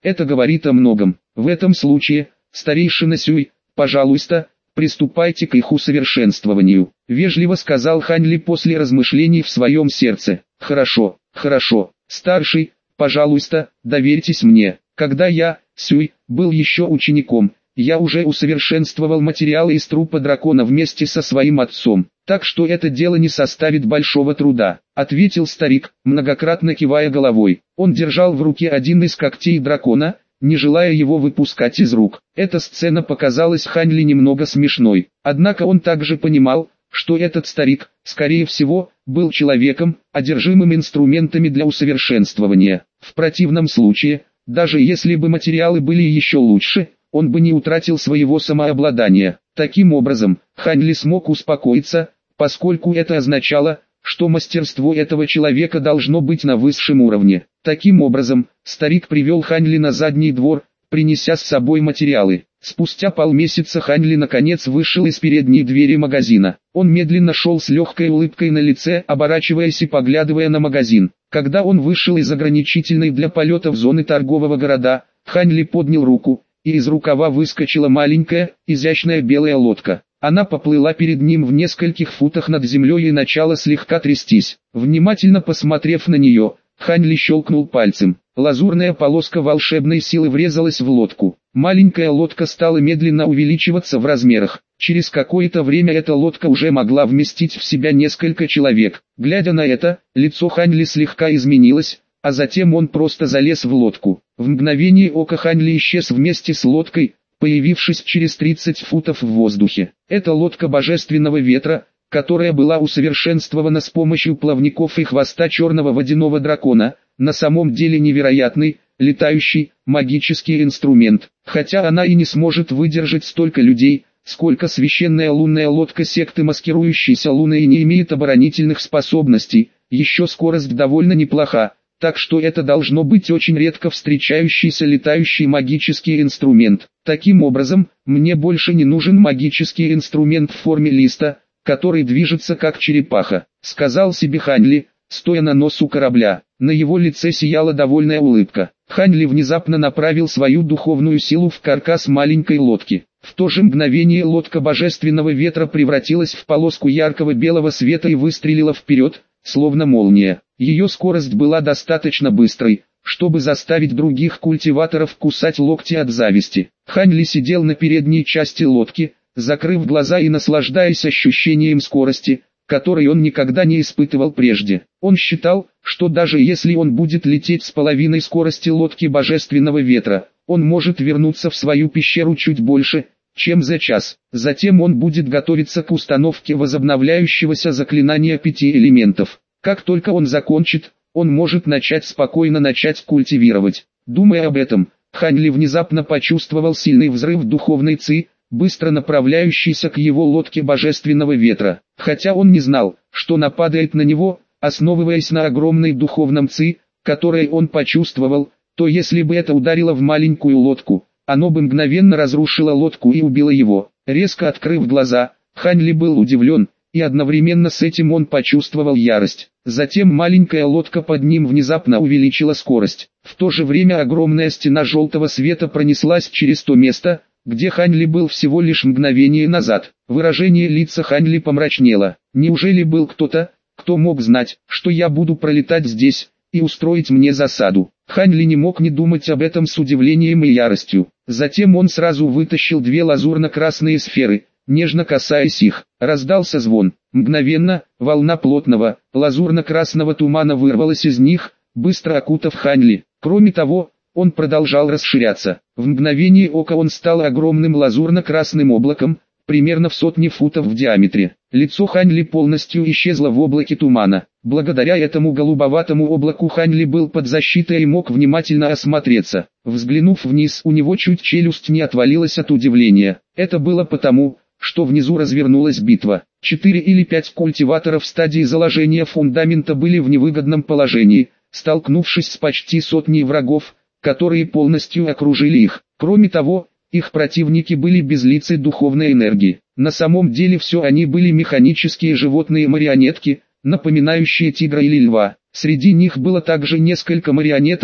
Speaker 1: Это говорит о многом. В этом случае, старейшина Сюй, пожалуйста, приступайте к их усовершенствованию», — вежливо сказал Хань Ли после размышлений в своем сердце. «Хорошо, хорошо, старший, пожалуйста, доверьтесь мне. Когда я, Сюй, был еще учеником, я уже усовершенствовал материалы из трупа дракона вместе со своим отцом, так что это дело не составит большого труда», — ответил старик, многократно кивая головой. Он держал в руке один из когтей дракона, не желая его выпускать из рук. Эта сцена показалась Хань Ли немного смешной, однако он также понимал, что этот старик, скорее всего, был человеком, одержимым инструментами для усовершенствования. В противном случае, даже если бы материалы были еще лучше, он бы не утратил своего самообладания. Таким образом, Хань Ли смог успокоиться, поскольку это означало, что мастерство этого человека должно быть на высшем уровне. Таким образом, старик привел Хань Ли на задний двор, принеся с собой материалы. Спустя полмесяца Хань Ли наконец вышел из передней двери магазина. Он медленно шел с легкой улыбкой на лице, оборачиваясь и поглядывая на магазин. Когда он вышел из ограничительной для полетов зоны торгового города, Хань Ли поднял руку, и из рукава выскочила маленькая, изящная белая лодка. Она поплыла перед ним в нескольких футах над землей и начала слегка трястись. Внимательно посмотрев на нее, Хань Ли щелкнул пальцем. Лазурная полоска волшебной силы врезалась в лодку. Маленькая лодка стала медленно увеличиваться в размерах. Через какое-то время эта лодка уже могла вместить в себя несколько человек. Глядя на это, лицо Хань Ли слегка изменилось, а затем он просто залез в лодку. В мгновение ока Хань Ли исчез вместе с лодкой, появившись через 30 футов в воздухе. Это лодка божественного ветра, которая была усовершенствована с помощью плавников и хвоста черного водяного дракона, на самом деле невероятный, летающий, магический инструмент. Хотя она и не сможет выдержать столько людей, сколько священная лунная лодка секты маскирующейся луны и не имеет оборонительных способностей, еще скорость довольно неплоха, так что это должно быть очень редко встречающийся летающий магический инструмент. Таким образом, мне больше не нужен магический инструмент в форме листа, который движется как черепаха, сказал себе Хань Ли, стоя на носу корабля. На его лице сияла довольная улыбка. Хань Ли внезапно направил свою духовную силу в каркас маленькой лодки. В то же мгновение лодка божественного ветра превратилась в полоску яркого белого света и выстрелила вперед, словно молния. Ее скорость была достаточно быстрой, чтобы заставить других культиваторов кусать локти от зависти. Хань Ли сидел на передней части лодки, закрыв глаза и наслаждаясь ощущением скорости, который он никогда не испытывал прежде. Он считал, что даже если он будет лететь с половиной скорости лодки божественного ветра, он может вернуться в свою пещеру чуть больше, чем за час. Затем он будет готовиться к установке возобновляющегося заклинания 5 элементов. Как только он закончит, он может спокойно начать культивировать. Думая об этом, Хань Ли внезапно почувствовал сильный взрыв духовной ци, быстро направляющийся к его лодке божественного ветра. Хотя он не знал, что нападает на него, основываясь на огромной духовном ци, которой он почувствовал, то если бы это ударило в маленькую лодку, оно бы мгновенно разрушило лодку и убило его. Резко открыв глаза, Хань Ли был удивлен, и одновременно с этим он почувствовал ярость. Затем маленькая лодка под ним внезапно увеличила скорость. В то же время огромная стена желтого света пронеслась через то место, где Хань Ли был всего лишь мгновение назад. Выражение лица Хань Ли помрачнело. Неужели был кто-то, кто мог знать, что я буду пролетать здесь, и устроить мне засаду? Хань Ли не мог не думать об этом с удивлением и яростью. Затем он сразу вытащил 2 лазурно-красные сферы, нежно касаясь их. Раздался звон. Мгновенно, волна плотного, лазурно-красного тумана вырвалась из них, быстро окутав Хань Ли. Кроме того, он продолжал расширяться. В мгновение ока он стал огромным лазурно-красным облаком, примерно в 100 футов в диаметре. Лицо Хань Ли полностью исчезло в облаке тумана. Благодаря этому голубоватому облаку Хань Ли был под защитой и мог внимательно осмотреться. Взглянув вниз, у него чуть челюсть не отвалилась от удивления. Это было потому, что внизу развернулась битва. 4 или 5 культиваторов в стадии заложения фундамента были в невыгодном положении, столкнувшись с почти сотней врагов, которые полностью окружили их. Кроме того, их противники были безлицей духовной энергии. На самом деле все они были механические животные-марионетки, напоминающие тигра или льва. Среди них было также несколько марионеток,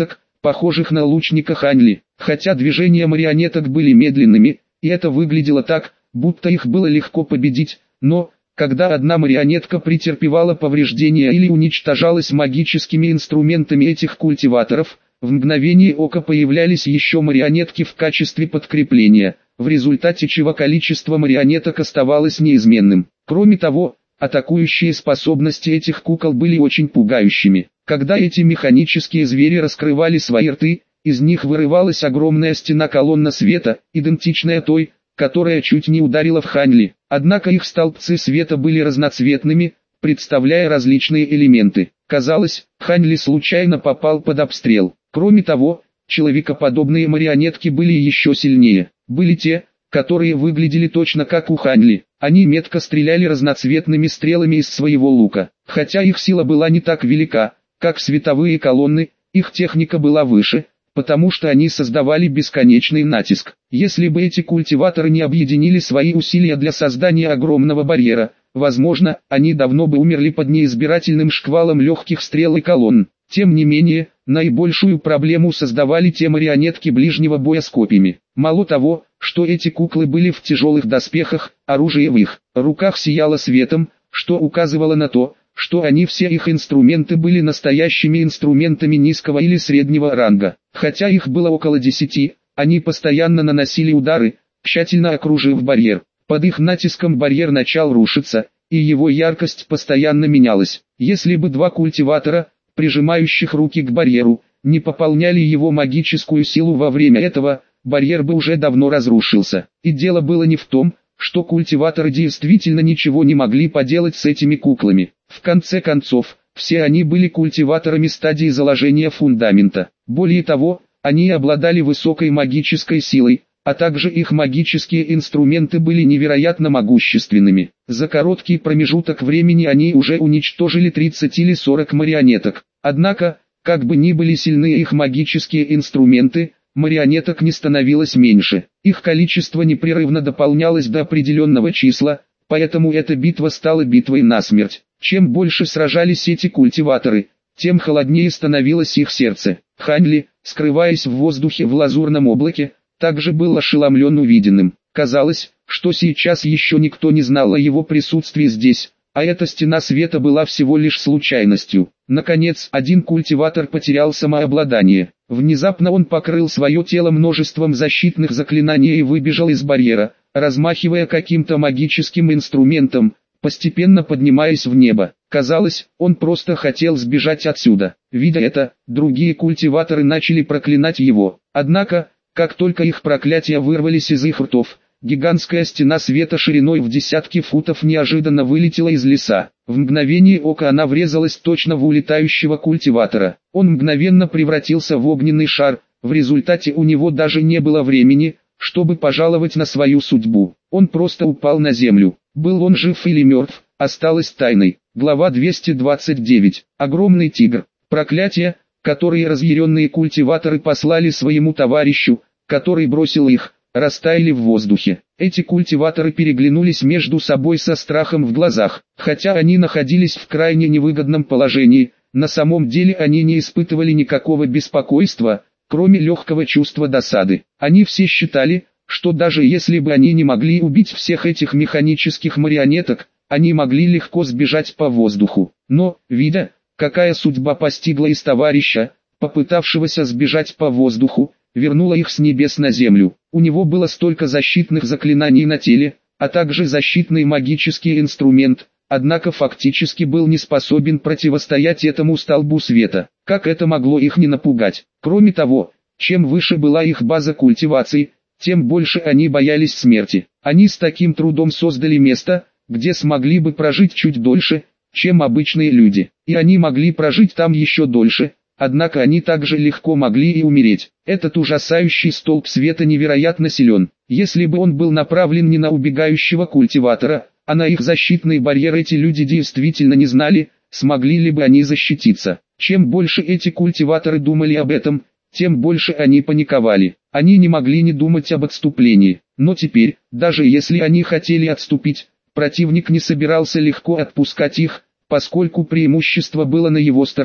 Speaker 1: похожих на лучника Ханьли. Хотя движения марионеток были медленными, и это выглядело так, будто их было легко победить, но, когда одна марионетка претерпевала повреждения или уничтожалась магическими инструментами этих культиваторов, в мгновение ока появлялись еще марионетки в качестве подкрепления, в результате чего количество марионеток оставалось неизменным. Кроме того, атакующие способности этих кукол были очень пугающими. Когда эти механические звери раскрывали свои рты, из них вырывалась огромная стена-колонна света, идентичная той, которая чуть не ударила в Ханьли. Однако их столбцы света были разноцветными, представляя различные элементы. Казалось, Ханьли случайно попал под обстрел. Кроме того, человекоподобные марионетки были еще сильнее. Были те, которые выглядели точно как у Ханьли. Они метко стреляли разноцветными стрелами из своего лука. Хотя их сила была не так велика, как световые колонны, их техника была выше, потому что они создавали бесконечный натиск. Если бы эти культиваторы не объединили свои усилия для создания огромного барьера, возможно, они давно бы умерли под неизбирательным шквалом легких стрел и колонн. Тем не менее, наибольшую проблему создавали те марионетки ближнего боя с копьями. Мало того, что эти куклы были в тяжелых доспехах, оружие в их руках сияло светом, что указывало на то, что все их инструменты были настоящими инструментами низкого или среднего ранга. Хотя их было около 10, они постоянно наносили удары, тщательно окружив барьер. Под их натиском барьер начал рушиться, и его яркость постоянно менялась. Если бы два культиватора, прижимающих руки к барьеру, не пополняли его магическую силу во время этого, барьер бы уже давно разрушился. И дело было не в том, что культиваторы действительно ничего не могли поделать с этими куклами. В конце концов, все они были культиваторами стадии заложения фундамента. Более того, они обладали высокой магической силой, а также их магические инструменты были невероятно могущественными. За короткий промежуток времени они уже уничтожили 30 или 40 марионеток. Однако, как бы ни были сильны их магические инструменты, марионеток не становилось меньше. Их количество непрерывно дополнялось до определенного числа, поэтому эта битва стала битвой насмерть. Чем больше сражались эти культиваторы, тем холоднее становилось их сердце. Ханьли, скрываясь в воздухе в лазурном облаке, также был ошеломлен увиденным. Казалось, что сейчас еще никто не знал о его присутствии здесь, а эта стена света была всего лишь случайностью. Наконец, один культиватор потерял самообладание. Внезапно он покрыл свое тело множеством защитных заклинаний и выбежал из барьера, размахивая каким-то магическим инструментом, постепенно поднимаясь в небо. Казалось, он просто хотел сбежать отсюда. Видя это, другие культиваторы начали проклинать его. Однако, как только их проклятия вырвались из их ртов, гигантская стена света шириной в десятки футов неожиданно вылетела из леса. В мгновение ока она врезалась точно в улетающего культиватора. Он мгновенно превратился в огненный шар, в результате у него даже не было времени, чтобы пожаловать на свою судьбу. Он просто упал на землю. Был он жив или мертв, осталось тайной. Глава 229. Огромный тигр. Проклятие, которые разъяренные культиваторы послали своему товарищу, который бросил их, растаяли в воздухе. Эти культиваторы переглянулись между собой со страхом в глазах. Хотя они находились в крайне невыгодном положении, на самом деле они не испытывали никакого беспокойства, кроме легкого чувства досады. Они все считали, что даже если бы они не могли убить всех этих механических марионеток, они могли легко сбежать по воздуху. Но, видя, какая судьба постигла из товарища, попытавшегося сбежать по воздуху, вернула их с небес на землю. У него было столько защитных заклинаний на теле, а также защитный магический инструмент, однако фактически был не способен противостоять этому столбу света. Как это могло их не напугать? Кроме того, чем выше была их база культивации, тем больше они боялись смерти. Они с таким трудом создали место, где смогли бы прожить чуть дольше, чем обычные люди. И они могли прожить там еще дольше, однако они также легко могли и умереть. Этот ужасающий столб света невероятно силен. Если бы он был направлен не на убегающего культиватора, а на их защитный барьер, эти люди действительно не знали, смогли ли бы они защититься. Чем больше эти культиваторы думали об этом, тем больше они паниковали. Они не могли не думать об отступлении. Но теперь, даже если они хотели отступить, противник не собирался легко отпускать их, поскольку преимущество было на его стороне.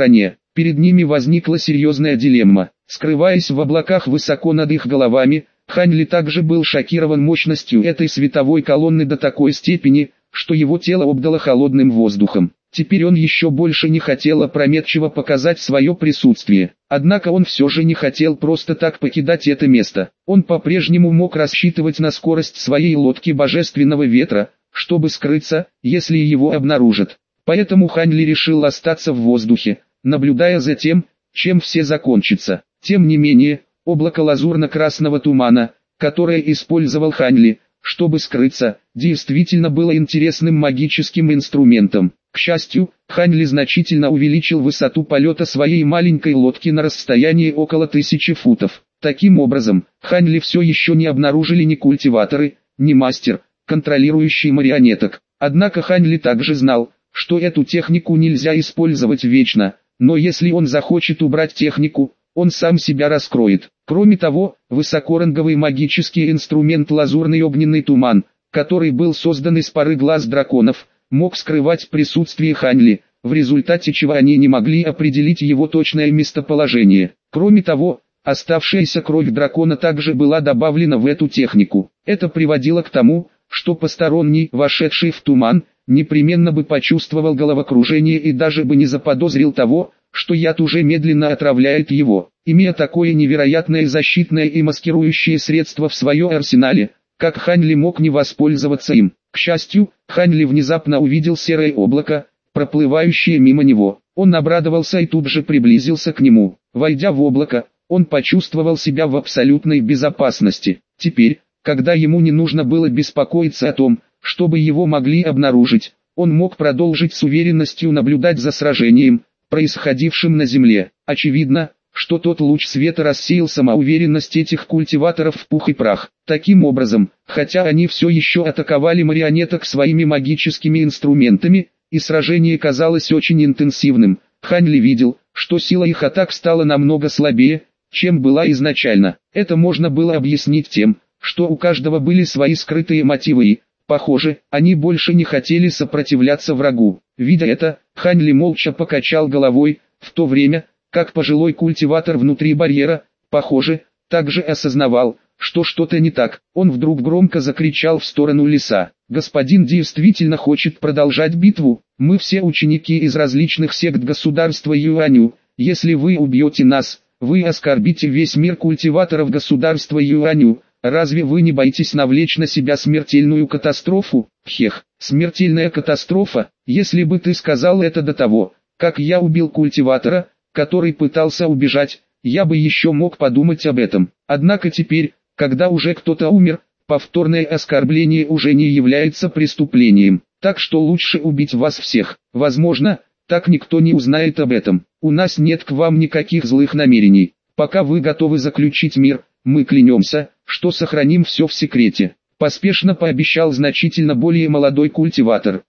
Speaker 1: Перед ними возникла серьезная дилемма. Скрываясь в облаках высоко над их головами, Хань Ли также был шокирован мощностью этой световой колонны до такой степени, что его тело обдало холодным воздухом. Теперь он еще больше не хотел опрометчиво показать свое присутствие. Однако он все же не хотел просто так покидать это место. Он по-прежнему мог рассчитывать на скорость своей лодки божественного ветра, чтобы скрыться, если его обнаружат. Поэтому Хань Ли решил остаться в воздухе, наблюдая за тем, чем все закончится. Тем не менее, облако лазурно-красного тумана, которое использовал Хань Ли, чтобы скрыться, действительно было интересным магическим инструментом. К счастью, Хань Ли значительно увеличил высоту полета своей маленькой лодки на расстоянии около 1000 футов. Таким образом, Хань Ли все еще не обнаружили ни культиваторы, ни мастер, контролирующий марионеток. Однако Хань Ли также знал, что эту технику нельзя использовать вечно, но если он захочет убрать технику, он сам себя раскроет. Кроме того, высокоранговый магический инструмент лазурный огненный туман, который был создан из пары глаз драконов, мог скрывать присутствие Хань Ли, в результате чего они не могли определить его точное местоположение. Кроме того, оставшаяся кровь дракона также была добавлена в эту технику. Это приводило к тому, что посторонний, вошедший в туман, непременно бы почувствовал головокружение и даже бы не заподозрил того, что яд уже медленно отравляет его. Имея такое невероятное защитное и маскирующее средство в своем арсенале, как Хань Ли мог не воспользоваться им? К счастью, Хань Ли внезапно увидел серое облако, проплывающее мимо него. Он обрадовался и тут же приблизился к нему. Войдя в облако, он почувствовал себя в абсолютной безопасности. Теперь, когда ему не нужно было беспокоиться о том, чтобы его могли обнаружить, он мог продолжить с уверенностью наблюдать за сражением, происходившим на земле. Очевидно, что тот луч света рассеял самоуверенность этих культиваторов в пух и прах. Таким образом, хотя они все еще атаковали марионеток своими магическими инструментами, и сражение казалось очень интенсивным, Хань Ли видел, что сила их атак стала намного слабее, чем была изначально. Это можно было объяснить тем, что у каждого были свои скрытые мотивы и, похоже, они больше не хотели сопротивляться врагу. Видя это, Хань Ли молча покачал головой, в то время, как пожилой культиватор внутри барьера, похоже, также осознавал, что что-то не так. Он вдруг громко закричал в сторону леса: «Господин действительно хочет продолжать битву, мы все ученики из различных сект государства Юаню, если вы убьете нас, вы оскорбите весь мир культиваторов государства Юаню. Разве вы не боитесь навлечь на себя смертельную катастрофу?» «Хех, смертельная катастрофа, если бы ты сказал это до того, как я убил культиватора, который пытался убежать, я бы еще мог подумать об этом. Однако теперь, когда уже кто-то умер, повторное оскорбление уже не является преступлением, так что лучше убить вас всех. Возможно, так никто не узнает об этом. У нас нет к вам никаких злых намерений. Пока вы готовы заключить мир, мы клянемся, что сохраним все в секрете», — поспешно пообещал значительно более молодой культиватор.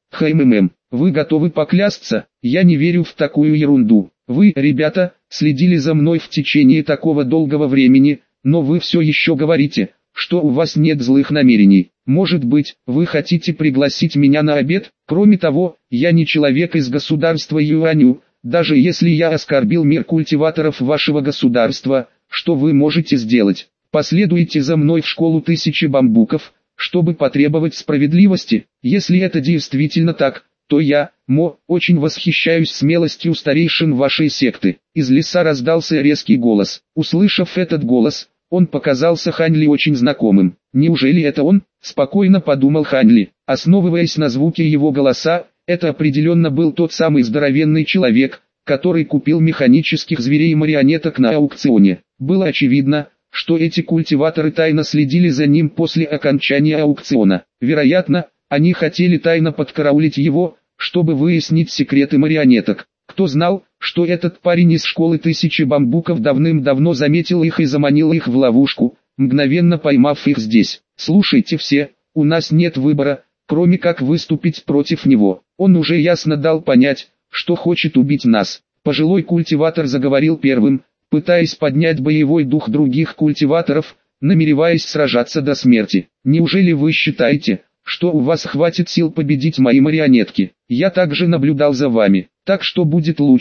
Speaker 1: Вы готовы поклясться? Я не верю в такую ерунду. Вы, ребята, следили за мной в течение такого долгого времени, но вы все еще говорите, что у вас нет злых намерений. Может быть, вы хотите пригласить меня на обед? Кроме того, я не человек из государства Юаню, даже если я оскорбил мир культиваторов вашего государства. Что вы можете сделать? Последуйте за мной в школу 1000 бамбуков, чтобы потребовать справедливости. Если это действительно так, то я, очень восхищаюсь смелостью старейшин вашей секты. Из леса раздался резкий голос. Услышав этот голос, он показался Хань Ли очень знакомым. Неужели это он? Спокойно подумал Хань Ли, основываясь на звуке его голоса. Это определенно был тот самый здоровенный человек, который купил механических зверей-марионеток на аукционе. Было очевидно, что эти культиваторы тайно следили за ним после окончания аукциона. Вероятно, они хотели тайно подкараулить его, чтобы выяснить секреты марионеток. Кто знал, что этот парень из школы 1000 бамбуков давным-давно заметил их и заманил их в ловушку, мгновенно поймав их здесь. «Слушайте все, у нас нет выбора, кроме как выступить против него. Он уже ясно дал понять, что хочет убить нас». Пожилой культиватор заговорил первым, пытаясь поднять боевой дух других культиваторов, намереваясь сражаться до смерти. «Неужели вы считаете, что у вас хватит сил победить мои марионетки? Я также наблюдал за вами, так что будет лучше,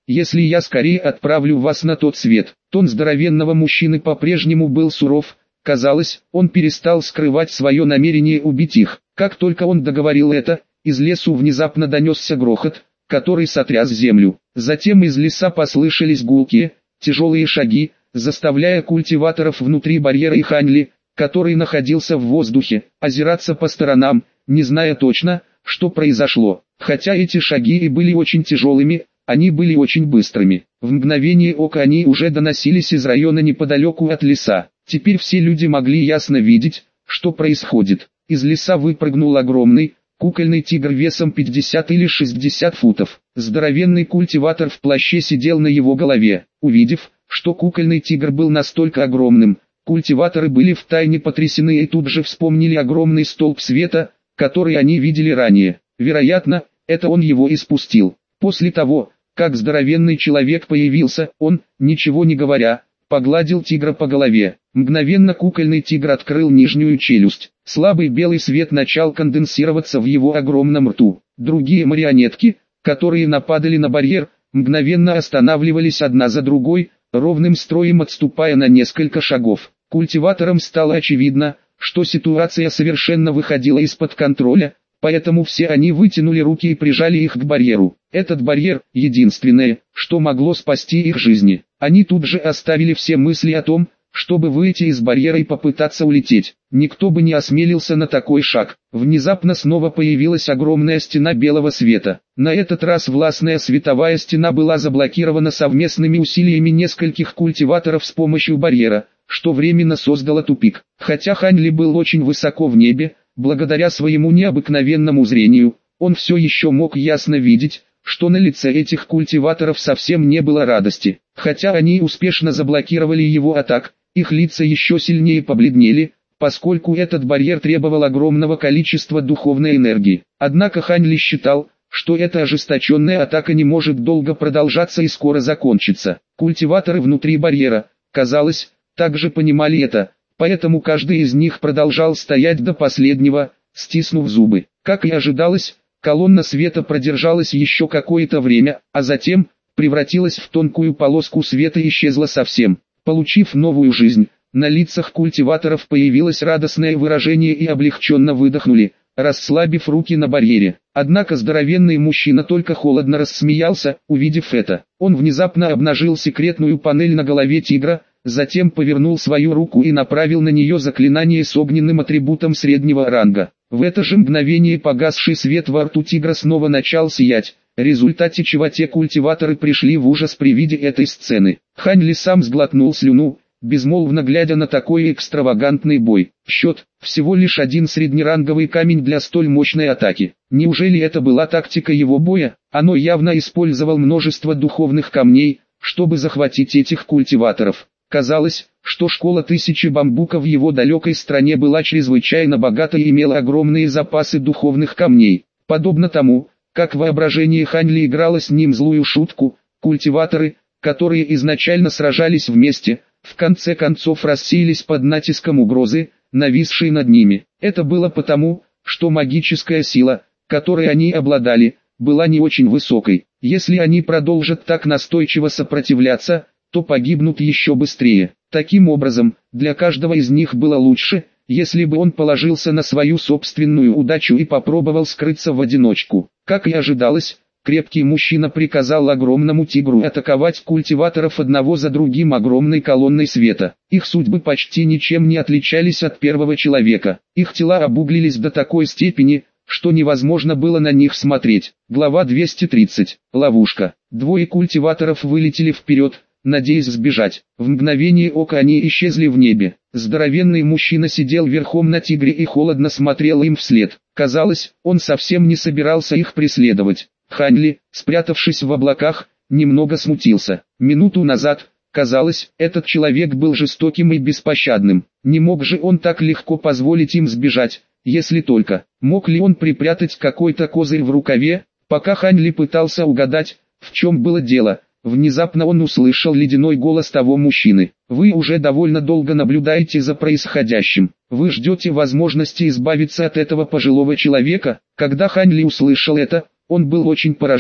Speaker 1: если я скорее отправлю вас на тот свет». Тон здоровенного мужчины по-прежнему был суров. Казалось, он перестал скрывать свое намерение убить их. Как только он договорил это, из лесу внезапно донесся грохот, который сотряс землю. Затем из леса послышались гулкие, тяжелые шаги, заставляя культиваторов внутри барьера и Ханьли, который находился в воздухе, озираться по сторонам, не зная точно, что произошло. Хотя эти шаги и были очень тяжелыми, они были очень быстрыми. В мгновение ока они уже доносились из района неподалеку от леса. Теперь все люди могли ясно видеть, что происходит. Из леса выпрыгнул огромный, кукольный тигр весом 50 или 60 футов. Здоровенный культиватор в плаще сидел на его голове. Увидев, что кукольный тигр был настолько огромным, культиваторы были втайне потрясены и тут же вспомнили огромный столб света, который они видели ранее. Вероятно, это он его и спустил. После того, как здоровенный человек появился, он, ничего не говоря, погладил тигра по голове. Мгновенно кукольный тигр открыл нижнюю челюсть. Слабый белый свет начал конденсироваться в его огромном рту. Другие марионетки, которые нападали на барьер, мгновенно останавливались одна за другой, ровным строем отступая на несколько шагов. Культиваторам стало очевидно, что ситуация совершенно выходила из-под контроля, поэтому все они вытянули руки и прижали их к барьеру. Этот барьер – единственное, что могло спасти их жизни. Они тут же оставили все мысли о том, чтобы выйти из барьера и попытаться улететь. Никто бы не осмелился на такой шаг. Внезапно снова появилась огромная стена белого света. На этот раз властная световая стена была заблокирована совместными усилиями нескольких культиваторов с помощью барьера, что временно создало тупик. Хотя Ханьли был очень высоко в небе, благодаря своему необыкновенному зрению, он все еще мог ясно видеть, что на лице этих культиваторов совсем не было радости. Хотя они успешно заблокировали его атак, их лица еще сильнее побледнели, поскольку этот барьер требовал огромного количества духовной энергии. Однако Ханьли считал, что эта ожесточенная атака не может долго продолжаться и скоро закончится. Культиваторы внутри барьера, казалось, также понимали это, поэтому каждый из них продолжал стоять до последнего, стиснув зубы. Как и ожидалось, колонна света продержалась еще какое-то время, а затем превратилась в тонкую полоску света и исчезла совсем. Получив новую жизнь, на лицах культиваторов появилось радостное выражение и облегченно выдохнули, расслабив руки на барьере. Однако здоровенный мужчина только холодно рассмеялся, увидев это. Он внезапно обнажил секретную панель на голове тигра, затем повернул свою руку и направил на нее заклинание с огненным атрибутом среднего ранга. В это же мгновение погасший свет во рту тигра снова начал сиять, в результате чего те культиваторы пришли в ужас при виде этой сцены. Ханьли сам сглотнул слюну, безмолвно глядя на такой экстравагантный бой. Счет, всего лишь один среднеранговый камень для столь мощной атаки. Неужели это была тактика его боя? Оно явно использовал множество духовных камней, чтобы захватить этих культиваторов. Казалось, что школа тысячи бамбука в его далекой стране была чрезвычайно богата и имела огромные запасы духовных камней. Подобно тому, как воображение Ханьли играло с ним злую шутку, культиваторы, которые изначально сражались вместе, в конце концов рассеялись под натиском угрозы, нависшей над ними. Это было потому, что магическая сила, которой они обладали, была не очень высокой. Если они продолжат так настойчиво сопротивляться, то погибнут еще быстрее. Таким образом, для каждого из них было лучше, если бы он положился на свою собственную удачу и попробовал скрыться в одиночку. Как и ожидалось, крепкий мужчина приказал огромному тигру атаковать культиваторов одного за другим огромной колонной света. Их судьбы почти ничем не отличались от первого человека. Их тела обуглились до такой степени, что невозможно было на них смотреть. Глава 230. Ловушка. Двое культиваторов вылетели вперед, надеясь сбежать. В мгновение ока они исчезли в небе. Здоровенный мужчина сидел верхом на тигре и холодно смотрел им вслед. Казалось, он совсем не собирался их преследовать. Ханьли, спрятавшись в облаках, немного смутился. Минуту назад, казалось, этот человек был жестоким и беспощадным. Не мог же он так легко позволить им сбежать, если только. Мог ли он припрятать какой-то козырь в рукаве? Пока Ханьли пытался угадать, в чем было дело, внезапно он услышал ледяной голос того мужчины. «Вы уже довольно долго наблюдаете за происходящим. Вы ждете возможности избавиться от этого пожилого человека?» Когда Ханьли услышал это, он был очень поражен.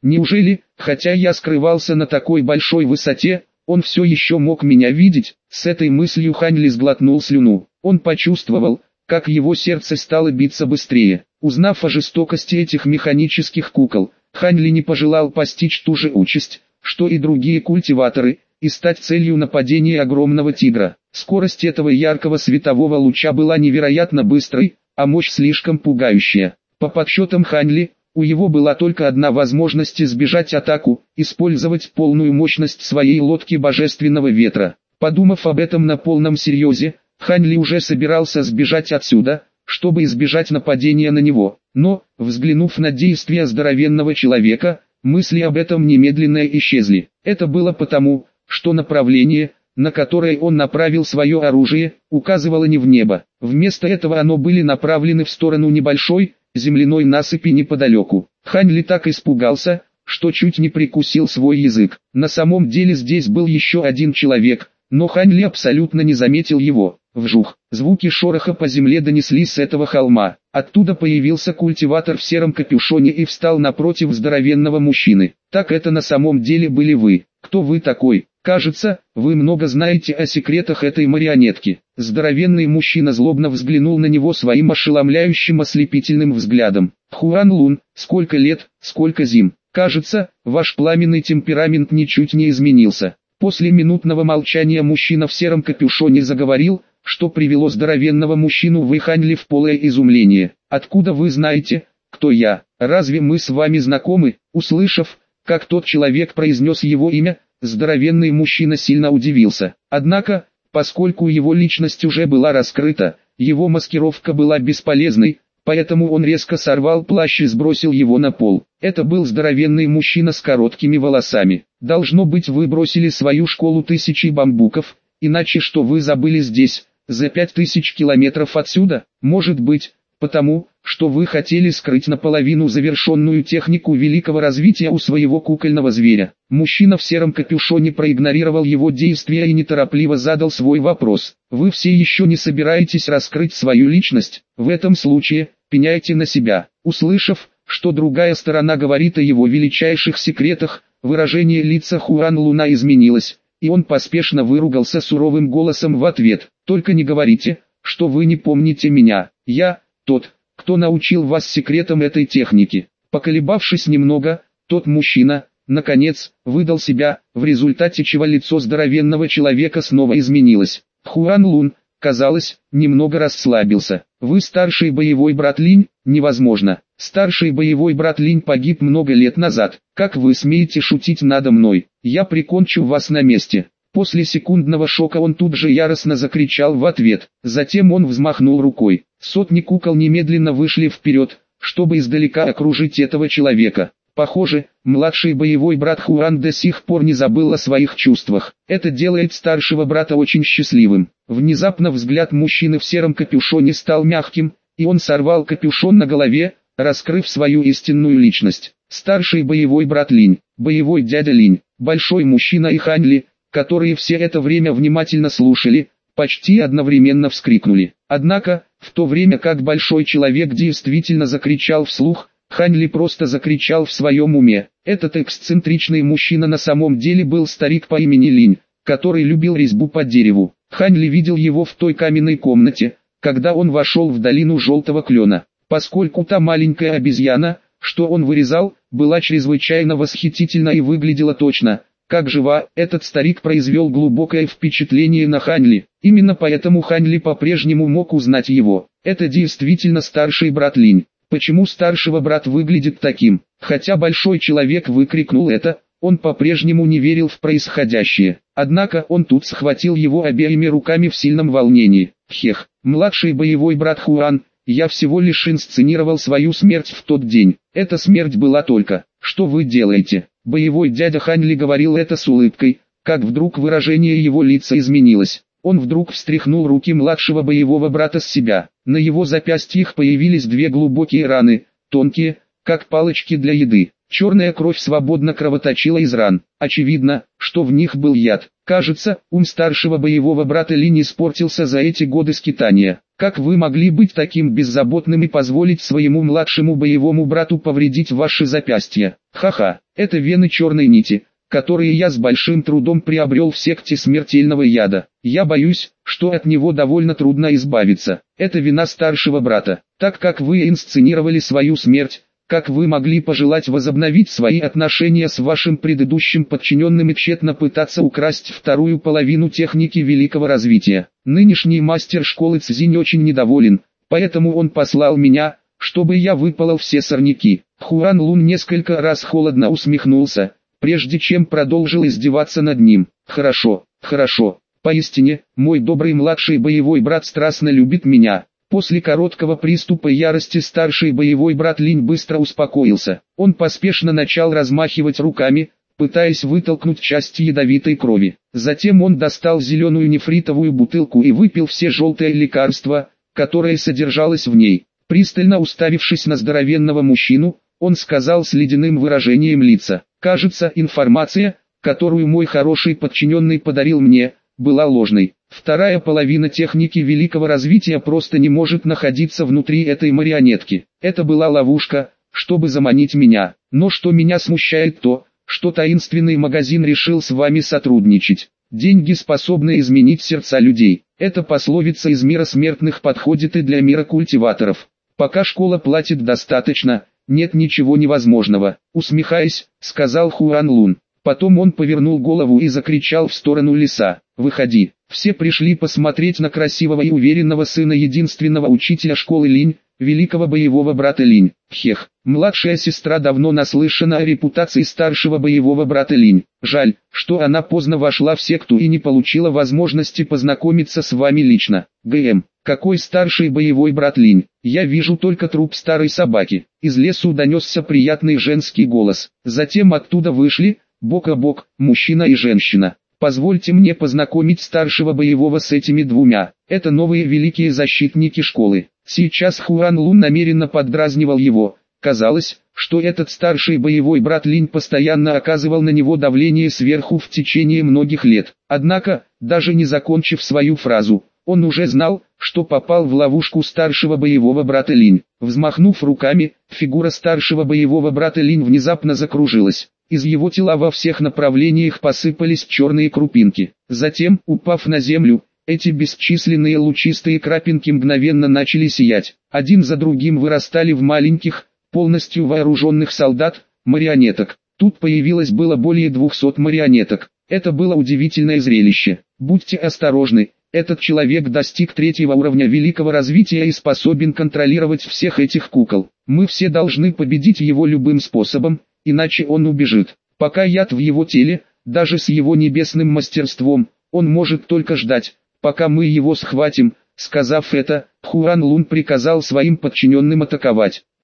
Speaker 1: Неужели, хотя я скрывался на такой большой высоте, он все еще мог меня видеть? С этой мыслью Хань Ли сглотнул слюну. Он почувствовал, как его сердце стало биться быстрее. Узнав о жестокости этих механических кукол, Хань Ли не пожелал постичь ту же участь, что и другие культиваторы, и стать целью нападения огромного тигра. Скорость этого яркого светового луча была невероятно быстрой, а мощь слишком пугающая. По подсчетам Хань Ли, у его была только одна возможность избежать атаку, использовать полную мощность своей лодки божественного ветра. Подумав об этом на полном серьезе, Хань Ли уже собирался сбежать отсюда, чтобы избежать нападения на него. Но, взглянув на действия здоровенного человека, мысли об этом немедленно исчезли. Это было потому, что направление, на которое он направил свое оружие, указывало не в небо. Вместо этого оно были направлены в сторону небольшой, земляной насыпи неподалеку. Хань Ли так испугался, что чуть не прикусил свой язык. На самом деле здесь был еще один человек, но Хань Ли абсолютно не заметил его. Вжух! Звуки шороха по земле донеслись с этого холма. Оттуда появился культиватор в сером капюшоне и встал напротив здоровенного мужчины. Так это на самом деле были вы. Кто вы такой? Кажется, вы много знаете о секретах этой марионетки. Здоровенный мужчина злобно взглянул на него своим ошеломляющим ослепительным взглядом. Хуан Лун, сколько лет, сколько зим. Кажется, ваш пламенный темперамент ничуть не изменился. После минутного молчания мужчина в сером капюшоне заговорил, что привело здоровенного мужчину в Хань Ли в полное изумление. Откуда вы знаете, кто я? Разве мы с вами знакомы? Услышав, как тот человек произнес его имя, здоровенный мужчина сильно удивился. Однако, поскольку его личность уже была раскрыта, его маскировка была бесполезной, поэтому он резко сорвал плащ и сбросил его на пол. Это был здоровенный мужчина с короткими волосами. Должно быть, вы бросили свою школу тысячи бамбуков, иначе что вы забыли здесь, за 5000 километров отсюда? Может быть, потому, что вы хотели скрыть наполовину завершенную технику великого развития у своего кукольного зверя. Мужчина в сером капюшоне проигнорировал его действия и неторопливо задал свой вопрос. Вы все еще не собираетесь раскрыть свою личность? В этом случае, пеняйте на себя. Услышав, что другая сторона говорит о его величайших секретах, выражение лица Хуан Луна изменилось, и он поспешно выругался суровым голосом в ответ. Только не говорите, что вы не помните меня. Я тот, кто научил вас секретам этой техники. Поколебавшись немного, тот мужчина, наконец, выдал себя, в результате чего лицо здоровенного человека снова изменилось. Хуан Лун, казалось, немного расслабился. Вы старший боевой брат Линь? Невозможно. Старший боевой брат Линь погиб много лет назад. Как вы смеете шутить надо мной? Я прикончу вас на месте. После секундного шока он тут же яростно закричал в ответ. Затем он взмахнул рукой. Сотни кукол немедленно вышли вперед, чтобы издалека окружить этого человека. Похоже, младший боевой брат Хуан до сих пор не забыл о своих чувствах. Это делает старшего брата очень счастливым. Внезапно взгляд мужчины в сером капюшоне стал мягким, и он сорвал капюшон на голове, раскрыв свою истинную личность. Старший боевой брат Линь, боевой дядя Линь, большой мужчина и Хань Ли, которые все это время внимательно слушали, почти одновременно вскрикнули. Однако, в то время как большой человек действительно закричал вслух, Хань Ли просто закричал в своем уме. Этот эксцентричный мужчина на самом деле был старик по имени Линь, который любил резьбу по дереву. Хань Ли видел его в той каменной комнате, когда он вошел в долину желтого клена. Поскольку та маленькая обезьяна, что он вырезал, была чрезвычайно восхитительна и выглядела точно как жива, этот старик произвел глубокое впечатление на Хань Ли. Именно поэтому Хань Ли по-прежнему мог узнать его. Это действительно старший брат Линь. Почему старшего брат выглядит таким? Хотя большой человек выкрикнул это, он по-прежнему не верил в происходящее. Однако он тут схватил его обеими руками в сильном волнении. Хех, младший боевой брат Хуан, я всего лишь инсценировал свою смерть в тот день. Эта смерть была только. Что вы делаете? Боевой дядя Хань Ли говорил это с улыбкой, как вдруг выражение его лица изменилось. Он вдруг встряхнул руки младшего боевого брата с себя. На его запястьях появились две глубокие раны, тонкие, как палочки для еды. Черная кровь свободно кровоточила из ран. Очевидно, что в них был яд. Кажется, ум старшего боевого брата Линь испортился за эти годы скитания. Как вы могли быть таким беззаботным и позволить своему младшему боевому брату повредить ваши запястья? Ха-ха, это вены черной нити, которые я с большим трудом приобрел в секте смертельного яда. Я боюсь, что от него довольно трудно избавиться. Это вина старшего брата. Так как вы инсценировали свою смерть, как вы могли пожелать возобновить свои отношения с вашим предыдущим подчиненным и тщетно пытаться украсть вторую половину техники великого развития? Нынешний мастер школы Цзинь очень недоволен, поэтому он послал меня, чтобы я выпалол все сорняки. Хуан Лун несколько раз холодно усмехнулся, прежде чем продолжил издеваться над ним. Хорошо, хорошо, поистине, мой добрый младший боевой брат страстно любит меня. После короткого приступа ярости старший боевой брат Линь быстро успокоился. Он поспешно начал размахивать руками, пытаясь вытолкнуть части ядовитой крови. Затем он достал зеленую нефритовую бутылку и выпил все желтое лекарство, которое содержалось в ней. Пристально уставившись на здоровенного мужчину, он сказал с ледяным выражением лица: «Кажется, информация, которую мой хороший подчиненный подарил мне, была ложной. Вторая половина техники великого развития просто не может находиться внутри этой марионетки. Это была ловушка, чтобы заманить меня. Но что меня смущает то, что таинственный магазин решил с вами сотрудничать. Деньги способны изменить сердца людей. Эта пословица из мира смертных подходит и для мира культиваторов. Пока школа платит достаточно, нет ничего невозможного», усмехаясь, сказал Хуан Лун. Потом он повернул голову и закричал в сторону леса: «Выходи!» Все пришли посмотреть на красивого и уверенного сына единственного учителя школы Линь, великого боевого брата Линь. Хех, младшая сестра давно наслышана о репутации старшего боевого брата Линь. Жаль, что она поздно вошла в секту и не получила возможности познакомиться с вами лично. ГМ, какой старший боевой брат Линь? Я вижу только труп старой собаки. Из лесу донесся приятный женский голос. Затем оттуда вышли, бок о бок, мужчина и женщина. «Позвольте мне познакомить старшего боевого с этими двумя. Это новые великие защитники школы». Сейчас Хуан Лун намеренно поддразнивал его. Казалось, что этот старший боевой брат Линь постоянно оказывал на него давление сверху в течение многих лет. Однако, даже не закончив свою фразу, он уже знал, что попал в ловушку старшего боевого брата Линь. Взмахнув руками, фигура старшего боевого брата Линь внезапно закружилась. Из его тела во всех направлениях посыпались черные крупинки. Затем, упав на землю, эти бесчисленные лучистые крапинки мгновенно начали сиять. Один за другим вырастали в маленьких, полностью вооруженных солдат, марионеток. Тут появилось было более 200 марионеток. Это было удивительное зрелище. Будьте осторожны, этот человек достиг 3-го уровня великого развития и способен контролировать всех этих кукол. Мы все должны победить его любым способом, иначе он убежит. Пока яд в его теле, даже с его небесным мастерством, он может только ждать, пока мы его схватим. Сказав это, Хуан Лун приказал своим подчиненным атаковать.